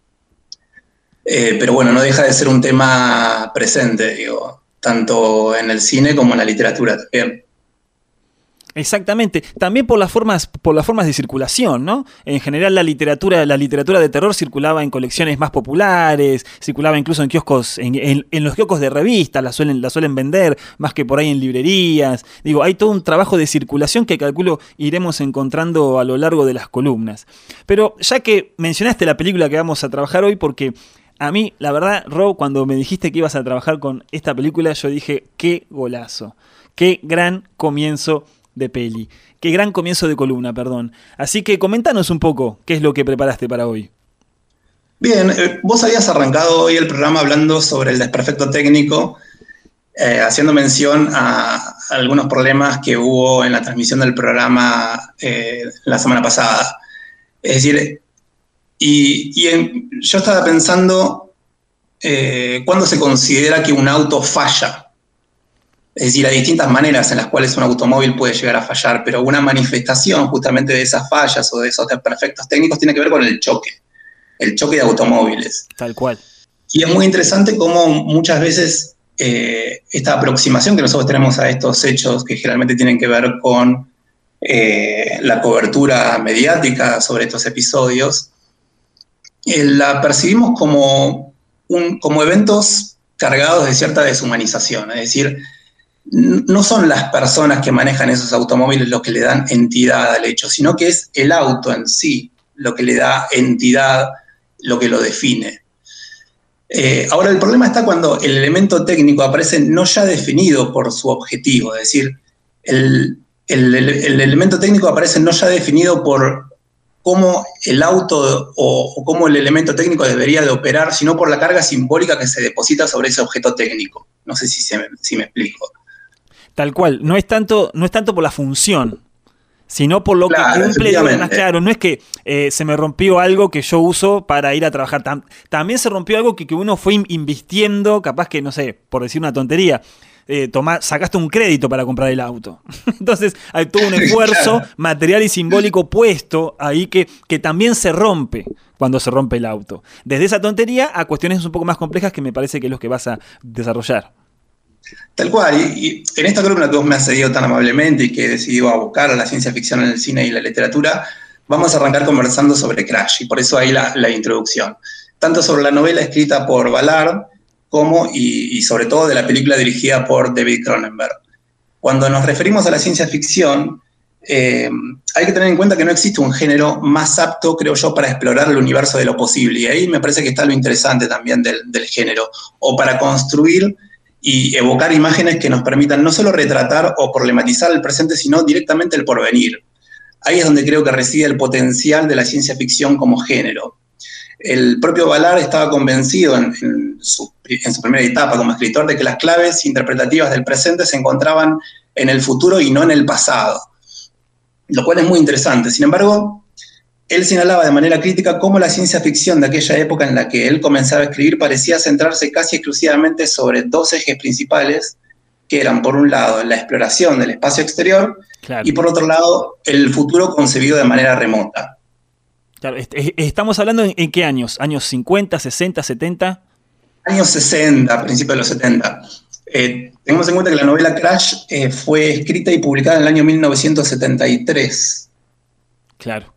Eh, pero bueno, no deja de ser un tema presente, digo, tanto en el cine como en la literatura también. Exactamente, también por las formas, por las formas de circulación, ¿no? En general la literatura, la literatura de terror circulaba en colecciones más populares, circulaba incluso en kioscos, en, en, en los kioscos de revistas, la suelen, la suelen vender, más que por ahí en librerías. Digo, hay todo un trabajo de circulación que calculo iremos encontrando a lo largo de las columnas. Pero ya que mencionaste la película que vamos a trabajar hoy, porque a mí, la verdad, Ro, cuando me dijiste que ibas a trabajar con esta película, yo dije, qué golazo, qué gran comienzo de peli. Qué gran comienzo de columna, perdón. Así que comentanos un poco qué es lo que preparaste para hoy. Bien, eh, vos habías arrancado hoy el programa hablando sobre el desperfecto técnico, eh, haciendo mención a, a algunos problemas que hubo en la transmisión del programa eh, la semana pasada. Es decir, y, y en, yo estaba pensando, eh, ¿cuándo se considera que un auto falla? Es decir, hay distintas maneras en las cuales un automóvil puede llegar a fallar, pero una manifestación justamente de esas fallas o de esos desperfectos técnicos tiene que ver con el choque, el choque de automóviles. Tal cual. Y es muy interesante cómo muchas veces eh, esta aproximación que nosotros tenemos a estos hechos, que generalmente tienen que ver con eh, la cobertura mediática sobre estos episodios, eh, la percibimos como, un, como eventos cargados de cierta deshumanización, es decir, no son las personas que manejan esos automóviles los que le dan entidad al hecho, sino que es el auto en sí lo que le da entidad, lo que lo define. Eh, ahora, el problema está cuando el elemento técnico aparece no ya definido por su objetivo, es decir, el, el, el, el elemento técnico aparece no ya definido por cómo el auto o, o cómo el elemento técnico debería de operar, sino por la carga simbólica que se deposita sobre ese objeto técnico. No sé si, se me, si me explico. Tal cual, no es tanto, no es tanto por la función, sino por lo claro, que cumple. Más claro, no es que eh, se me rompió algo que yo uso para ir a trabajar. Tam- también se rompió algo que, que uno fue invirtiendo, capaz que, no sé, por decir una tontería, eh, tomá, sacaste un crédito para comprar el auto. Entonces hay todo un esfuerzo claro. material y simbólico puesto ahí que, que también se rompe cuando se rompe el auto. Desde esa tontería a cuestiones un poco más complejas que me parece que es lo que vas a desarrollar. Tal cual, y, y en esta columna que vos me has cedido tan amablemente y que he decidido abocar a la ciencia ficción en el cine y la literatura, vamos a arrancar conversando sobre Crash, y por eso ahí la, la introducción. Tanto sobre la novela escrita por Ballard, como, y, y sobre todo de la película dirigida por David Cronenberg. Cuando nos referimos a la ciencia ficción, eh, hay que tener en cuenta que no existe un género más apto, creo yo, para explorar el universo de lo posible, y ahí me parece que está lo interesante también del, del género, o para construir y evocar imágenes que nos permitan no solo retratar o problematizar el presente, sino directamente el porvenir. Ahí es donde creo que reside el potencial de la ciencia ficción como género. El propio Ballard estaba convencido en, en, su, en su primera etapa como escritor de que las claves interpretativas del presente se encontraban en el futuro y no en el pasado, lo cual es muy interesante. Sin embargo, él señalaba de manera crítica cómo la ciencia ficción de aquella época en la que él comenzaba a escribir parecía centrarse casi exclusivamente sobre dos ejes principales, que eran, por un lado, la exploración del espacio exterior, claro. y por otro lado, el futuro concebido de manera remota. Claro, estamos hablando en, en qué años, años cincuenta, sesenta, setenta. Años sesenta, principios de los setenta. Eh, tengamos en cuenta que la novela Crash eh, fue escrita y publicada en el año mil novecientos setenta y tres. Claro.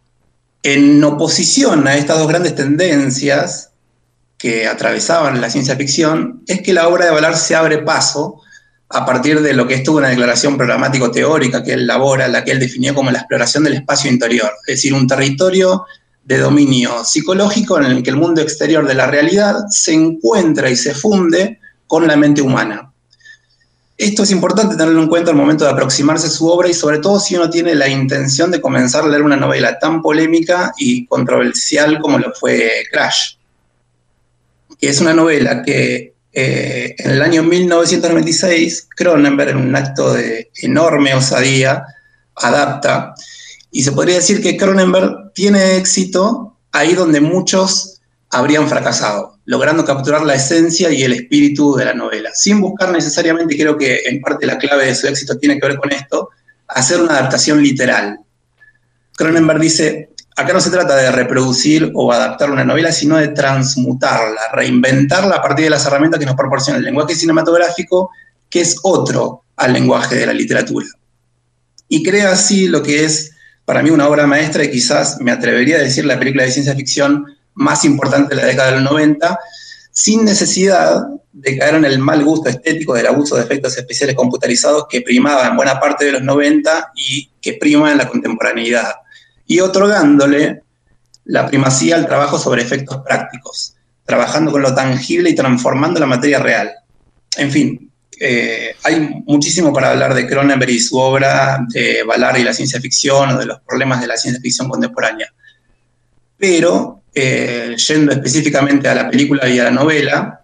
En oposición a estas dos grandes tendencias que atravesaban la ciencia ficción, es que la obra de Ballard se abre paso a partir de lo que estuvo una declaración programático-teórica que él elabora, la que él definió como la exploración del espacio interior, es decir, un territorio de dominio psicológico en el que el mundo exterior de la realidad se encuentra y se funde con la mente humana. Esto es importante tenerlo en cuenta al momento de aproximarse a su obra y sobre todo si uno tiene la intención de comenzar a leer una novela tan polémica y controversial como lo fue Crash, que es una novela que eh, en el año mil novecientos noventa y seis Cronenberg, en un acto de enorme osadía, adapta, y se podría decir que Cronenberg tiene éxito ahí donde muchos habrían fracasado, logrando capturar la esencia y el espíritu de la novela, sin buscar necesariamente, creo que en parte la clave de su éxito tiene que ver con esto, hacer una adaptación literal. Cronenberg dice, acá no se trata de reproducir o adaptar una novela, sino de transmutarla, reinventarla a partir de las herramientas que nos proporciona el lenguaje cinematográfico, que es otro al lenguaje de la literatura. Y crea así lo que es, para mí, una obra maestra y quizás me atrevería a decir la película de ciencia ficción más importante de la década de los noventa, sin necesidad de caer en el mal gusto estético del abuso de efectos especiales computarizados que primaba en buena parte de los noventa y que prima en la contemporaneidad, y otorgándole la primacía al trabajo sobre efectos prácticos, trabajando con lo tangible y transformando la materia real. En fin, eh, hay muchísimo para hablar de Cronenberg y su obra, de Ballard y la ciencia ficción, o de los problemas de la ciencia ficción contemporánea. Pero, eh, yendo específicamente a la película y a la novela,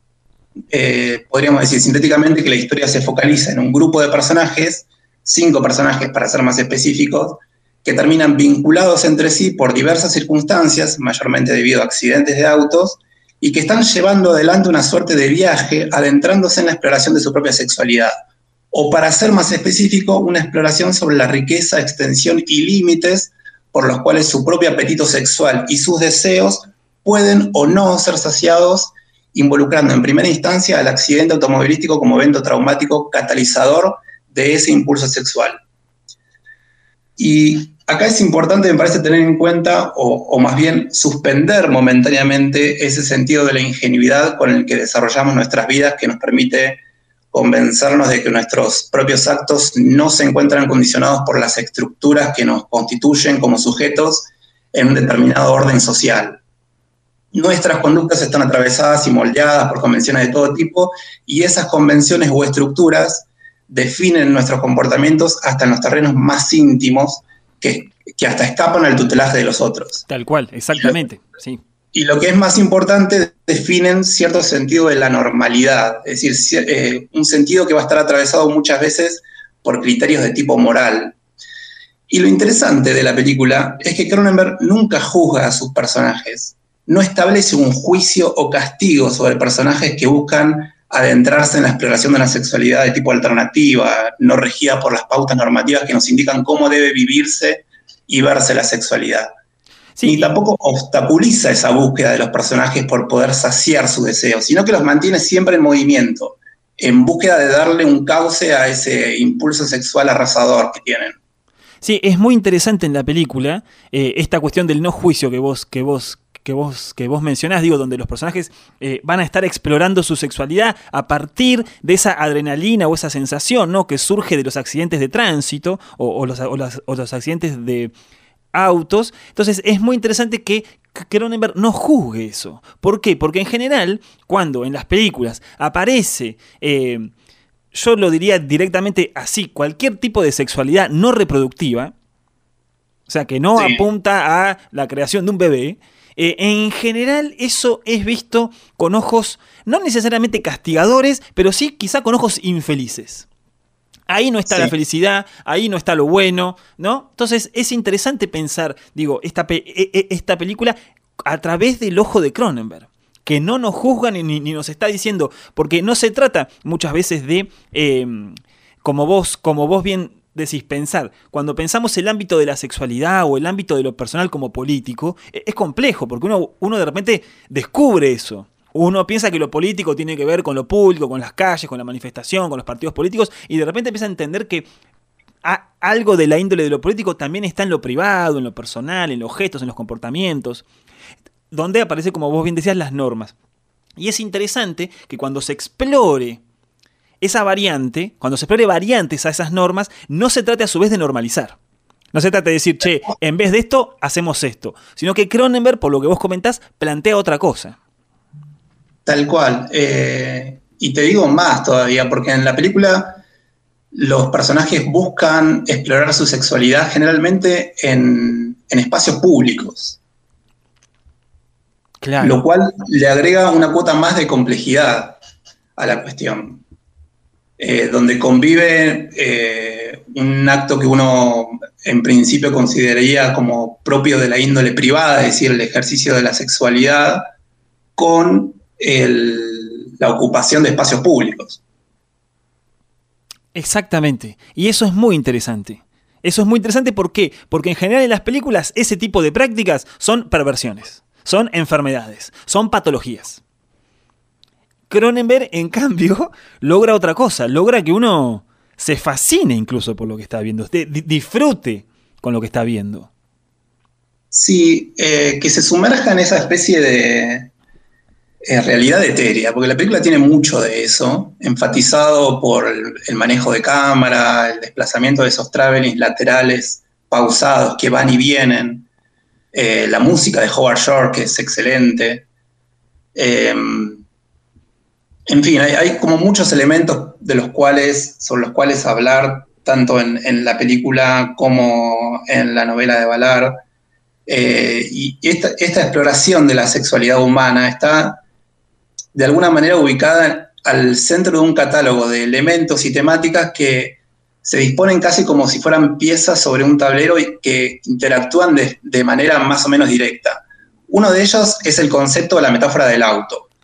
eh, podríamos decir sintéticamente que la historia se focaliza en un grupo de personajes, cinco personajes para ser más específicos, que terminan vinculados entre sí por diversas circunstancias, mayormente debido a accidentes de autos, y que están llevando adelante una suerte de viaje, adentrándose en la exploración de su propia sexualidad, o para ser más específico, una exploración sobre la riqueza, extensión y límites por los cuales su propio apetito sexual y sus deseos pueden o no ser saciados, involucrando en primera instancia al accidente automovilístico como evento traumático catalizador de ese impulso sexual. Y acá es importante, me parece, tener en cuenta, o, o más bien suspender momentáneamente ese sentido de la ingenuidad con el que desarrollamos nuestras vidas, que nos permite convencernos de que nuestros propios actos no se encuentran condicionados por las estructuras que nos constituyen como sujetos en un determinado orden social. Nuestras conductas están atravesadas y moldeadas por convenciones de todo tipo, y esas convenciones o estructuras definen nuestros comportamientos hasta en los terrenos más íntimos, que, que hasta escapan al tutelaje de los otros. Tal cual, exactamente, y lo, sí. Y lo que es más importante, definen cierto sentido de la normalidad, es decir, eh, un sentido que va a estar atravesado muchas veces por criterios de tipo moral. Y lo interesante de la película es que Cronenberg nunca juzga a sus personajes, no establece un juicio o castigo sobre personajes que buscan adentrarse en la exploración de una sexualidad de tipo alternativa, no regida por las pautas normativas que nos indican cómo debe vivirse y verse la sexualidad. Sí. Ni tampoco obstaculiza esa búsqueda de los personajes por poder saciar sus deseos, sino que los mantiene siempre en movimiento, en búsqueda de darle un cauce a ese impulso sexual arrasador que tienen. Sí, es muy interesante en la película eh, esta cuestión del no juicio que vos, que vos Que vos, que vos mencionás, digo, donde los personajes eh, van a estar explorando su sexualidad a partir de esa adrenalina o esa sensación, ¿no?, que surge de los accidentes de tránsito o, o, los, o, las, o los accidentes de autos. Entonces es muy interesante que Cronenberg no juzgue eso. ¿Por qué? Porque en general, cuando en las películas aparece, eh, yo lo diría directamente así, cualquier tipo de sexualidad no reproductiva, o sea, que no sí. apunta a la creación de un bebé, Eh, en general eso es visto con ojos no necesariamente castigadores, pero sí quizá con ojos infelices. Ahí no está sí. la felicidad, ahí no está lo bueno, ¿no? Entonces es interesante pensar, digo, esta, pe- esta película a través del ojo de Cronenberg, que no nos juzga ni, ni nos está diciendo, porque no se trata muchas veces de, eh, como vos, como vos bien decís, pensar, cuando pensamos el ámbito de la sexualidad o el ámbito de lo personal como político, es complejo, porque uno, uno de repente descubre eso. Uno piensa que lo político tiene que ver con lo público, con las calles, con la manifestación, con los partidos políticos, y de repente empieza a entender que a, algo de la índole de lo político también está en lo privado, en lo personal, en los gestos, en los comportamientos, donde aparece, como vos bien decías, las normas. Y es interesante que cuando se explore esa variante, cuando se explore variantes a esas normas, no se trate a su vez de normalizar. No se trata de decir, che, en vez de esto, hacemos esto. Sino que Cronenberg, por lo que vos comentás, plantea otra cosa. Tal cual. Eh, y te digo más todavía, porque en la película los personajes buscan explorar su sexualidad generalmente en, en espacios públicos. Claro. Lo cual le agrega una cuota más de complejidad a la cuestión. Eh, donde convive eh, un acto que uno en principio consideraría como propio de la índole privada, es decir, el ejercicio de la sexualidad, con el, la ocupación de espacios públicos. Exactamente, y eso es muy interesante. Eso es muy interesante, ¿por qué? Porque en general en las películas ese tipo de prácticas son perversiones, son enfermedades, son patologías. Cronenberg, en cambio, logra otra cosa, logra que uno se fascine incluso por lo que está viendo, d- disfrute con lo que está viendo. Sí, eh, que se sumerja en esa especie de eh, realidad etérea, porque la película tiene mucho de eso, enfatizado por el, el manejo de cámara, el desplazamiento de esos travelings laterales pausados que van y vienen, eh, la música de Howard Shore, que es excelente. Eh, En fin, hay, hay como muchos elementos de los cuales, sobre los cuales hablar, tanto en, en la película como en la novela de Ballard. Eh, y esta, esta exploración de la sexualidad humana está, de alguna manera, ubicada al centro de un catálogo de elementos y temáticas que se disponen casi como si fueran piezas sobre un tablero y que interactúan de, de manera más o menos directa. Uno de ellos es el concepto de la metáfora del auto.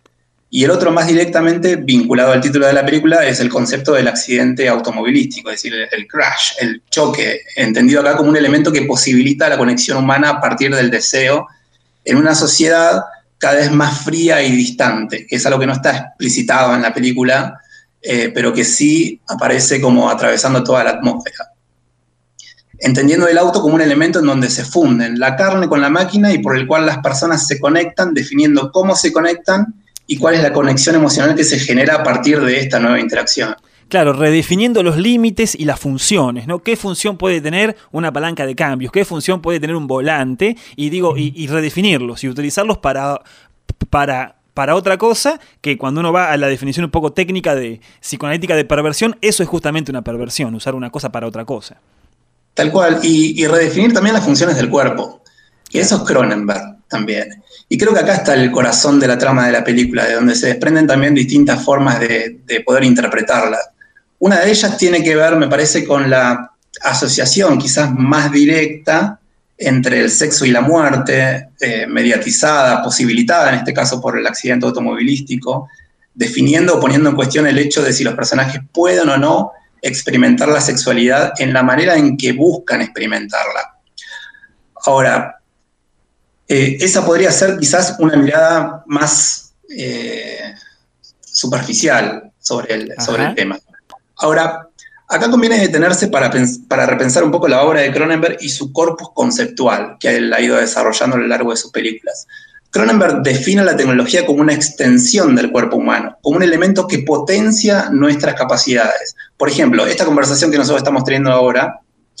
Y el otro más directamente vinculado al título de la película es el concepto del accidente automovilístico, es decir, el crash, el choque, entendido acá como un elemento que posibilita la conexión humana a partir del deseo en una sociedad cada vez más fría y distante, que es algo que no está explicitado en la película, eh, pero que sí aparece como atravesando toda la atmósfera. Entendiendo el auto como un elemento en donde se funden la carne con la máquina y por el cual las personas se conectan, definiendo cómo se conectan y cuál es la conexión emocional que se genera a partir de esta nueva interacción. Claro, redefiniendo los límites y las funciones, ¿no? ¿Qué función puede tener una palanca de cambios? ¿Qué función puede tener un volante? Y digo, y, y redefinirlos y utilizarlos para, para, para otra cosa, que cuando uno va a la definición un poco técnica de psicoanalítica de perversión, eso es justamente una perversión, usar una cosa para otra cosa. Tal cual, y, y redefinir también las funciones del cuerpo. Y eso es Cronenberg también. Y creo que acá está el corazón de la trama de la película, de donde se desprenden también distintas formas de, de poder interpretarla. Una de ellas tiene que ver, me parece, con la asociación quizás más directa entre el sexo y la muerte, eh, mediatizada, posibilitada en este caso por el accidente automovilístico, definiendo o poniendo en cuestión el hecho de si los personajes pueden o no experimentar la sexualidad en la manera en que buscan experimentarla. Ahora, Eh, esa podría ser quizás una mirada más eh, superficial sobre el, sobre el tema. Ahora, acá conviene detenerse para, para repensar un poco la obra de Cronenberg y su corpus conceptual que él ha ido desarrollando a lo largo de sus películas. Cronenberg define la tecnología como una extensión del cuerpo humano, como un elemento que potencia nuestras capacidades. Por ejemplo, esta conversación que nosotros estamos teniendo ahora,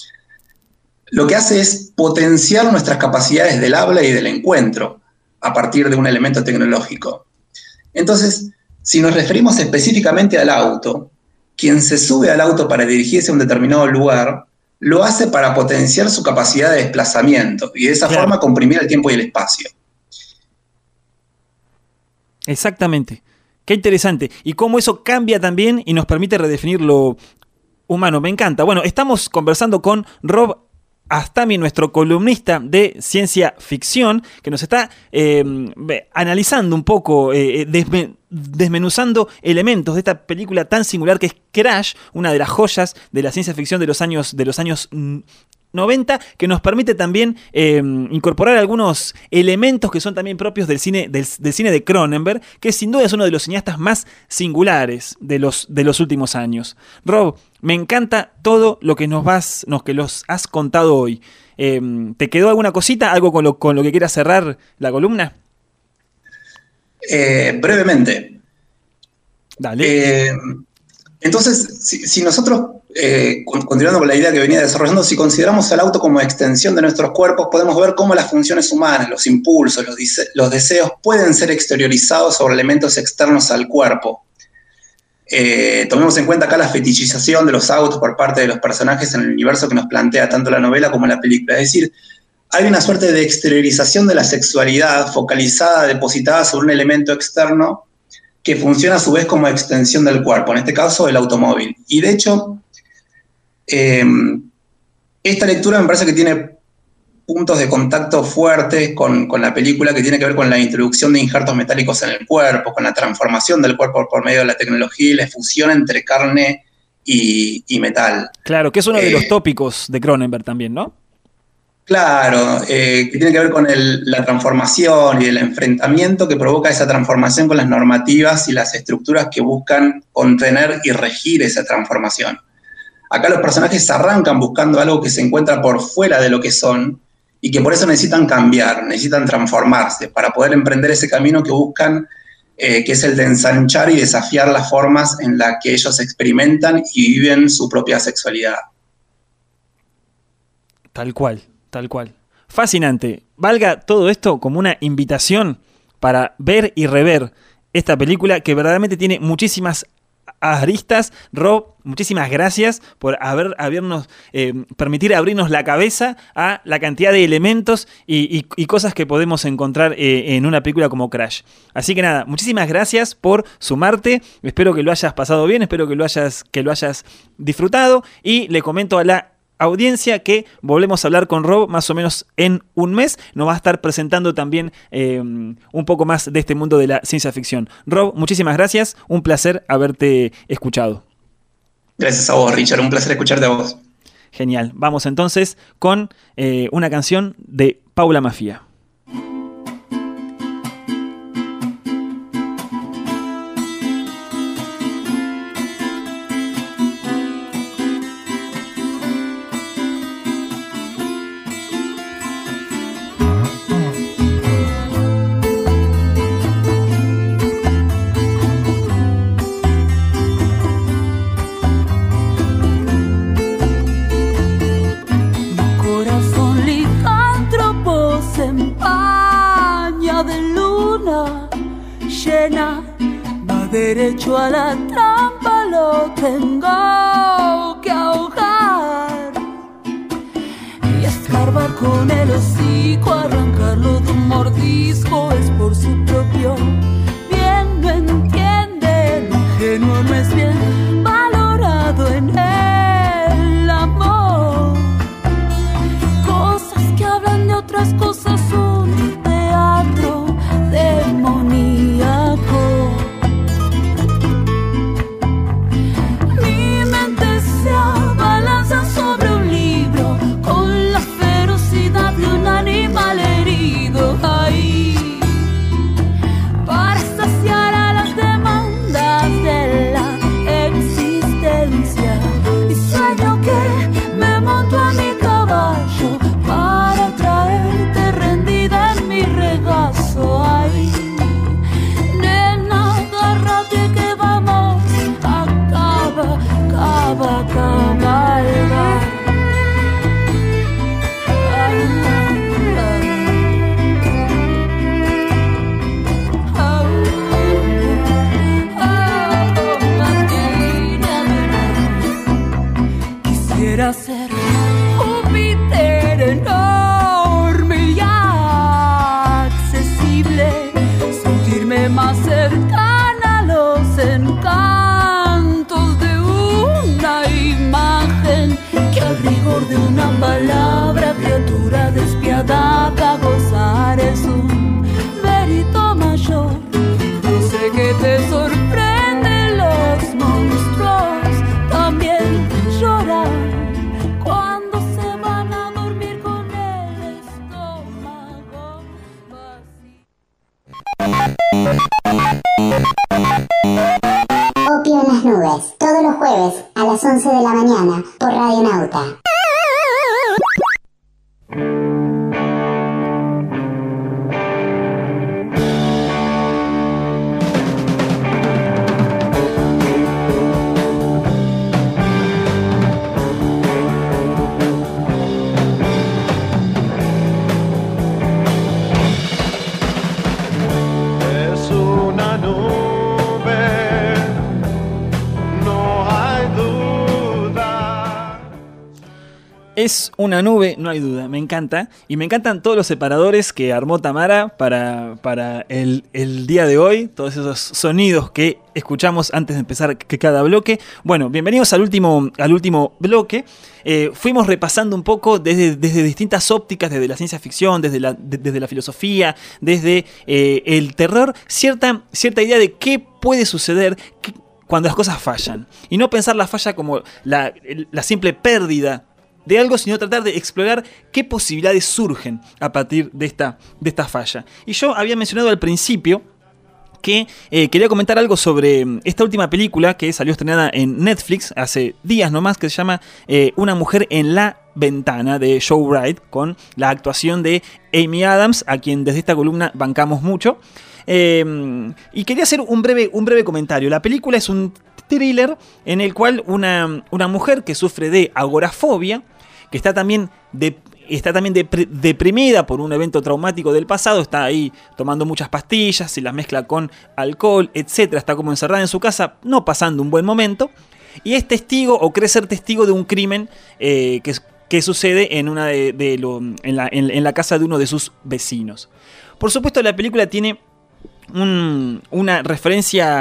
lo que hace es potenciar nuestras capacidades del habla y del encuentro a partir de un elemento tecnológico. Entonces, si nos referimos específicamente al auto, quien se sube al auto para dirigirse a un determinado lugar, lo hace para potenciar su capacidad de desplazamiento y de esa claro. forma comprimir el tiempo y el espacio. Exactamente. Qué interesante. Y cómo eso cambia también y nos permite redefinir lo humano. Me encanta. Bueno, estamos conversando con Rob Astami, nuestro columnista de ciencia ficción, que nos está eh, analizando un poco, eh, desme, desmenuzando elementos de esta película tan singular que es Crash, una de las joyas de la ciencia ficción de los años, de los años noventa, que nos permite también eh, incorporar algunos elementos que son también propios del cine, del, del cine de Cronenberg, que sin duda es uno de los cineastas más singulares de los, de los últimos años. Rob, me encanta todo lo que nos vas, nos que los has contado hoy. Eh, ¿Te quedó alguna cosita, algo con lo, con lo que quieras cerrar la columna? Eh, brevemente. Dale. Eh, entonces, si, si nosotros, eh, continuando con la idea que venía desarrollando, si consideramos al auto como extensión de nuestros cuerpos, podemos ver cómo las funciones humanas, los impulsos, los, los deseos pueden ser exteriorizados sobre elementos externos al cuerpo. Eh, tomemos en cuenta acá la fetichización de los autos por parte de los personajes en el universo que nos plantea tanto la novela como la película. Es decir, hay una suerte de exteriorización de la sexualidad focalizada, depositada sobre un elemento externo que funciona a su vez como extensión del cuerpo, en este caso el automóvil. Y de hecho, eh, esta lectura me parece que tiene puntos de contacto fuertes con, con la película, que tiene que ver con la introducción de injertos metálicos en el cuerpo, con la transformación del cuerpo por medio de la tecnología y la fusión entre carne y, y metal. Claro, que es uno de eh, los tópicos de Cronenberg también, ¿no? Claro, eh, que tiene que ver con el, la transformación y el enfrentamiento que provoca esa transformación con las normativas y las estructuras que buscan contener y regir esa transformación. Acá los personajes arrancan buscando algo que se encuentra por fuera de lo que son y que por eso necesitan cambiar, necesitan transformarse para poder emprender ese camino que buscan, eh, que es el de ensanchar y desafiar las formas en las que ellos experimentan y viven su propia sexualidad. Tal cual. Tal cual. Fascinante. Valga todo esto como una invitación para ver y rever esta película que verdaderamente tiene muchísimas aristas. Rob, muchísimas gracias por haber, habernos eh, permitir abrirnos la cabeza a la cantidad de elementos y, y, y cosas que podemos encontrar eh, en una película como Crash. Así que nada, muchísimas gracias por sumarte. Espero que lo hayas pasado bien, espero que lo hayas, que lo hayas disfrutado y le comento a la audiencia que volvemos a hablar con Rob más o menos en un mes. Nos va a estar presentando también eh, un poco más de este mundo de la ciencia ficción. Rob, muchísimas gracias. Un placer haberte escuchado. Gracias a vos, Richard. Un placer escucharte a vos. Genial. Vamos entonces con eh, una canción de Paula Mafia. Derecho a la trampa, lo tengo que ahogar y escarbar con el hocico, arrancarlo de un mordisco. Es por su propio bien, no entiende, lo ingenuo no es bien valorado en el amor. Cosas que hablan de otras cosas, un teatro demoníaco. Sobre un libro con la ferocidad de un animal herido ahí, para saciar a las demandas de la existencia. Y sueño que me monto a mi caballo para traerte rendida en mi regazo. Ay, nena, agárrate que vamos a cava, cava, cabalgar. Quisiera ser Júpiter enorme y accesible, sentirme más cercana a los encantos de una imagen que al rigor de una palabra, criatura despiadada, gozar es un mérito mayor. Yo sé que te sorprenden los monstruos, también llorar cuando se van a dormir con el estómago vacío. Opio en las nubes, todos los jueves a las once de la mañana por Radio Nauta. Es una nube, no hay duda, me encanta. Y me encantan todos los separadores que armó Tamara para, para el, el día de hoy. Todos esos sonidos que escuchamos antes de empezar que cada bloque. Bueno, bienvenidos al último, al último bloque. Eh, fuimos repasando un poco desde, desde distintas ópticas, desde la ciencia ficción, desde la, de, desde la filosofía, desde eh, el terror, cierta, cierta idea de qué puede suceder qué, cuando las cosas fallan. Y no pensar la falla como la, la simple pérdida de algo, sino tratar de explorar qué posibilidades surgen a partir de esta, de esta falla. Y yo había mencionado al principio que eh, quería comentar algo sobre esta última película que salió estrenada en Netflix hace días nomás, que se llama eh, Una mujer en la ventana, de Joe Wright, con la actuación de Amy Adams, a quien desde esta columna bancamos mucho. Eh, y quería hacer un breve, un breve comentario. La película es un thriller en el cual una, una mujer que sufre de agorafobia, que está también, de, está también de, deprimida por un evento traumático del pasado, está ahí tomando muchas pastillas, se las mezcla con alcohol, etcétera, está como encerrada en su casa, no pasando un buen momento, y es testigo o cree ser testigo de un crimen eh, que, que sucede en, una de, de lo, en, la, en, en la casa de uno de sus vecinos. Por supuesto, la película tiene un, una referencia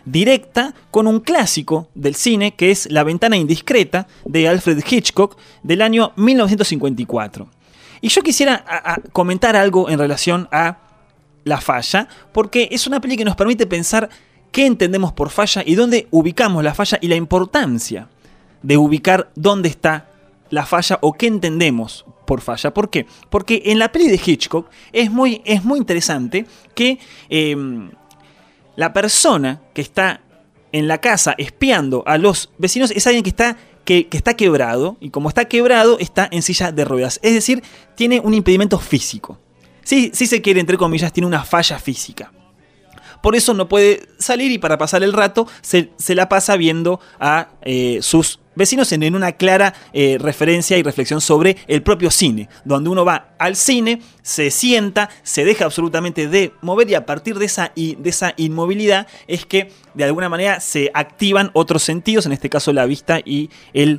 directa con un clásico del cine que es La ventana indiscreta de Alfred Hitchcock del año mil novecientos cincuenta y cuatro. Y yo quisiera a, a comentar algo en relación a la falla, porque es una peli que nos permite pensar qué entendemos por falla y dónde ubicamos la falla y la importancia de ubicar dónde está la falla o qué entendemos por falla. ¿Por qué? Porque en la peli de Hitchcock es muy, es muy interesante que eh, la persona que está en la casa espiando a los vecinos es alguien que está, que, que está quebrado, y como está quebrado está en silla de ruedas, es decir, tiene un impedimento físico. Sí, sí se quiere, entre comillas, tiene una falla física. Por eso no puede salir y para pasar el rato se, se la pasa viendo a eh, sus vecinos en, en una clara eh, referencia y reflexión sobre el propio cine, donde uno va al cine, se sienta, se deja absolutamente de mover y a partir de esa, de esa inmovilidad es que de alguna manera se activan otros sentidos, en este caso la vista y el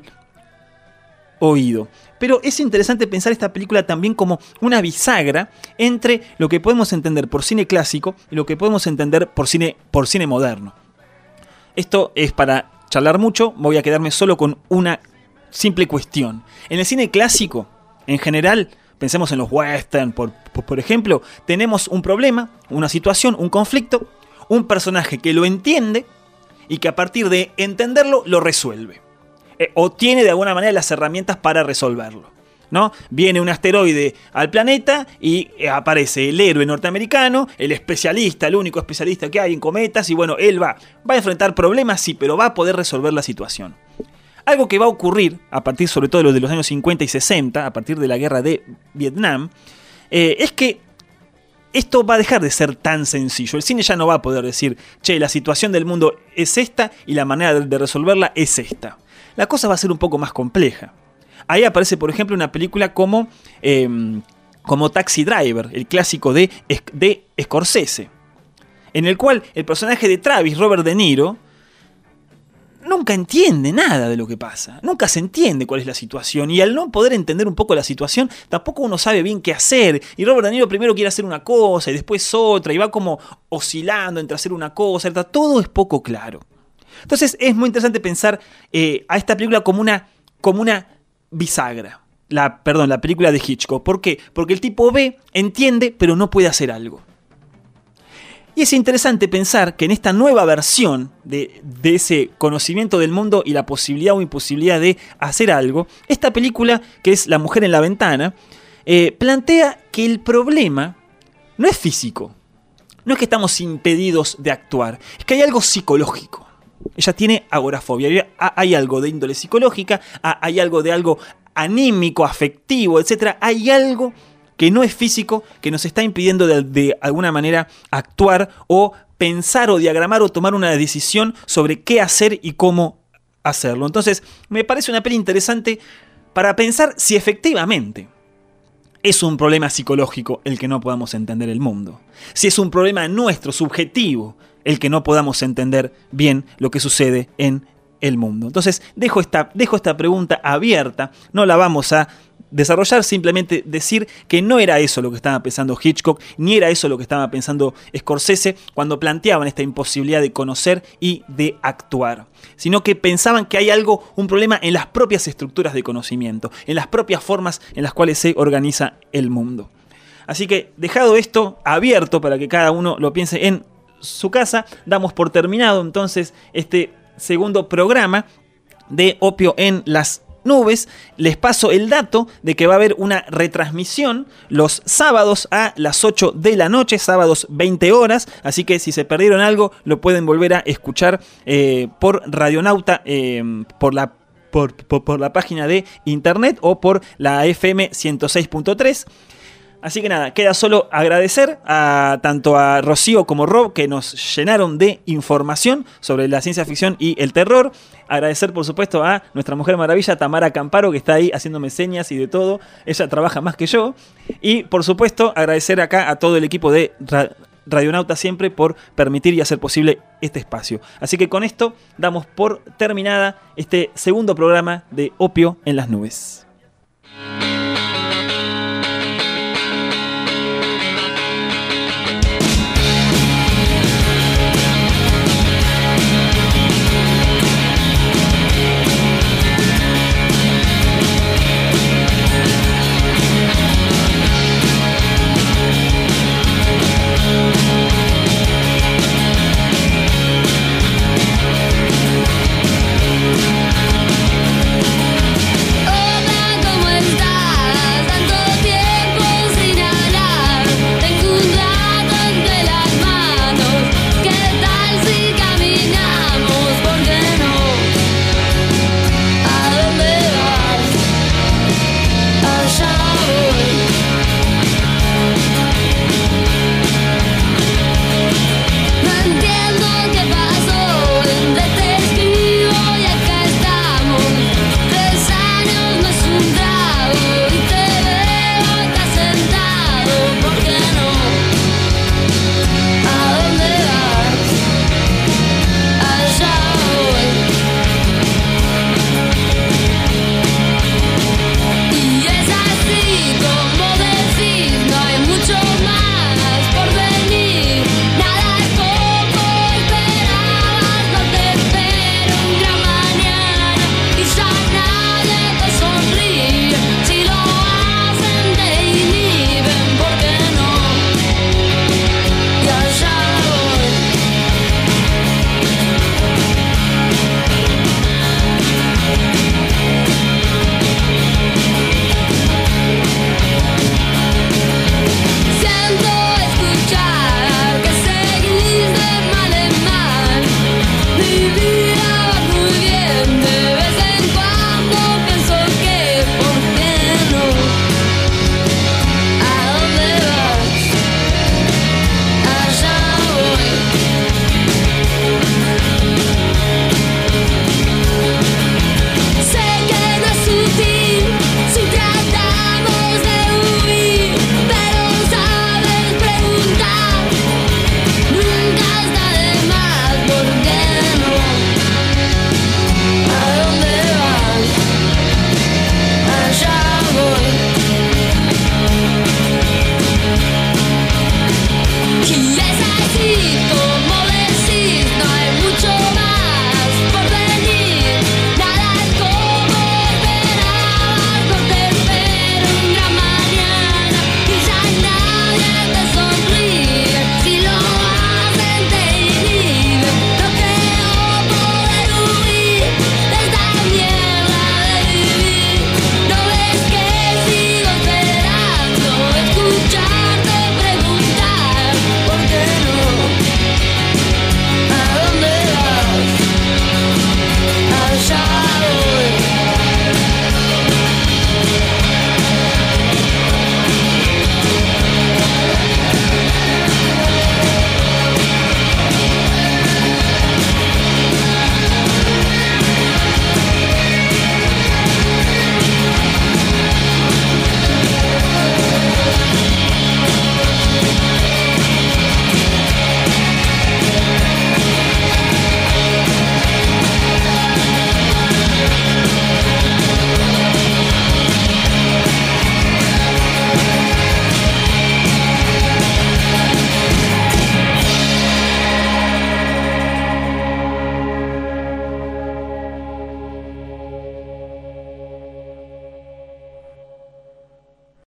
oído. Pero es interesante pensar esta película también como una bisagra entre lo que podemos entender por cine clásico y lo que podemos entender por cine, por cine moderno. Esto es para charlar mucho, voy a quedarme solo con una simple cuestión. En el cine clásico, en general, pensemos en los western, por, por, por ejemplo, tenemos un problema, una situación, un conflicto, un personaje que lo entiende y que a partir de entenderlo lo resuelve. Eh, o tiene de alguna manera las herramientas para resolverlo, ¿no? Viene un asteroide al planeta y eh, aparece el héroe norteamericano, el especialista, el único especialista que hay en cometas, y bueno, él va, va a enfrentar problemas, sí, pero va a poder resolver la situación. Algo que va a ocurrir a partir sobre todo de los, de los años cincuenta y sesenta, a partir de la guerra de Vietnam, eh, es que esto va a dejar de ser tan sencillo. El cine ya no va a poder decir, che, la situación del mundo es esta y la manera de, de resolverla es esta. La cosa va a ser un poco más compleja. Ahí aparece, por ejemplo, una película como, eh, como Taxi Driver, el clásico de, de Scorsese, en el cual el personaje de Travis, Robert De Niro, nunca entiende nada de lo que pasa, nunca se entiende cuál es la situación, y al no poder entender un poco la situación, tampoco uno sabe bien qué hacer, y Robert De Niro primero quiere hacer una cosa y después otra, y va como oscilando entre hacer una cosa, todo es poco claro. Entonces es muy interesante pensar eh, a esta película como una, como una bisagra, la, perdón, la película de Hitchcock. ¿Por qué? Porque el tipo ve, entiende, pero no puede hacer algo. Y es interesante pensar que en esta nueva versión de, de ese conocimiento del mundo y la posibilidad o imposibilidad de hacer algo, esta película, que es La mujer en la ventana, eh, plantea que el problema no es físico, no es que estamos impedidos de actuar, es que hay algo psicológico. Ella tiene agorafobia, hay algo de índole psicológica, hay algo de algo anímico, afectivo, etcétera. Hay algo que no es físico, que nos está impidiendo de, de alguna manera actuar o pensar o diagramar o tomar una decisión sobre qué hacer y cómo hacerlo. Entonces, me parece una peli interesante para pensar si efectivamente es un problema psicológico el que no podamos entender el mundo. Si es un problema nuestro, subjetivo, el que no podamos entender bien lo que sucede en el mundo. Entonces, dejo esta, dejo esta pregunta abierta, no la vamos a desarrollar, simplemente decir que no era eso lo que estaba pensando Hitchcock, ni era eso lo que estaba pensando Scorsese cuando planteaban esta imposibilidad de conocer y de actuar, sino que pensaban que hay algo, un problema en las propias estructuras de conocimiento, en las propias formas en las cuales se organiza el mundo. Así que, dejado esto abierto para que cada uno lo piense en su casa, damos por terminado entonces este segundo programa de Opio en las Nubes. Les paso el dato de que va a haber una retransmisión los sábados a las ocho de la noche, sábados veinte horas, así que si se perdieron algo lo pueden volver a escuchar eh, por Radionauta, eh, por la por, por, por la página de internet o por la F M ciento seis punto tres. Así que nada, queda solo agradecer a tanto a Rocío como Rob, que nos llenaron de información sobre la ciencia ficción y el terror. Agradecer, por supuesto, a nuestra Mujer Maravilla, Tamara Camparo, que está ahí haciéndome señas y de todo. Ella trabaja más que yo. Y, por supuesto, agradecer acá a todo el equipo de Ra- Radionauta siempre por permitir y hacer posible este espacio. Así que con esto damos por terminada este segundo programa de Opio en las Nubes.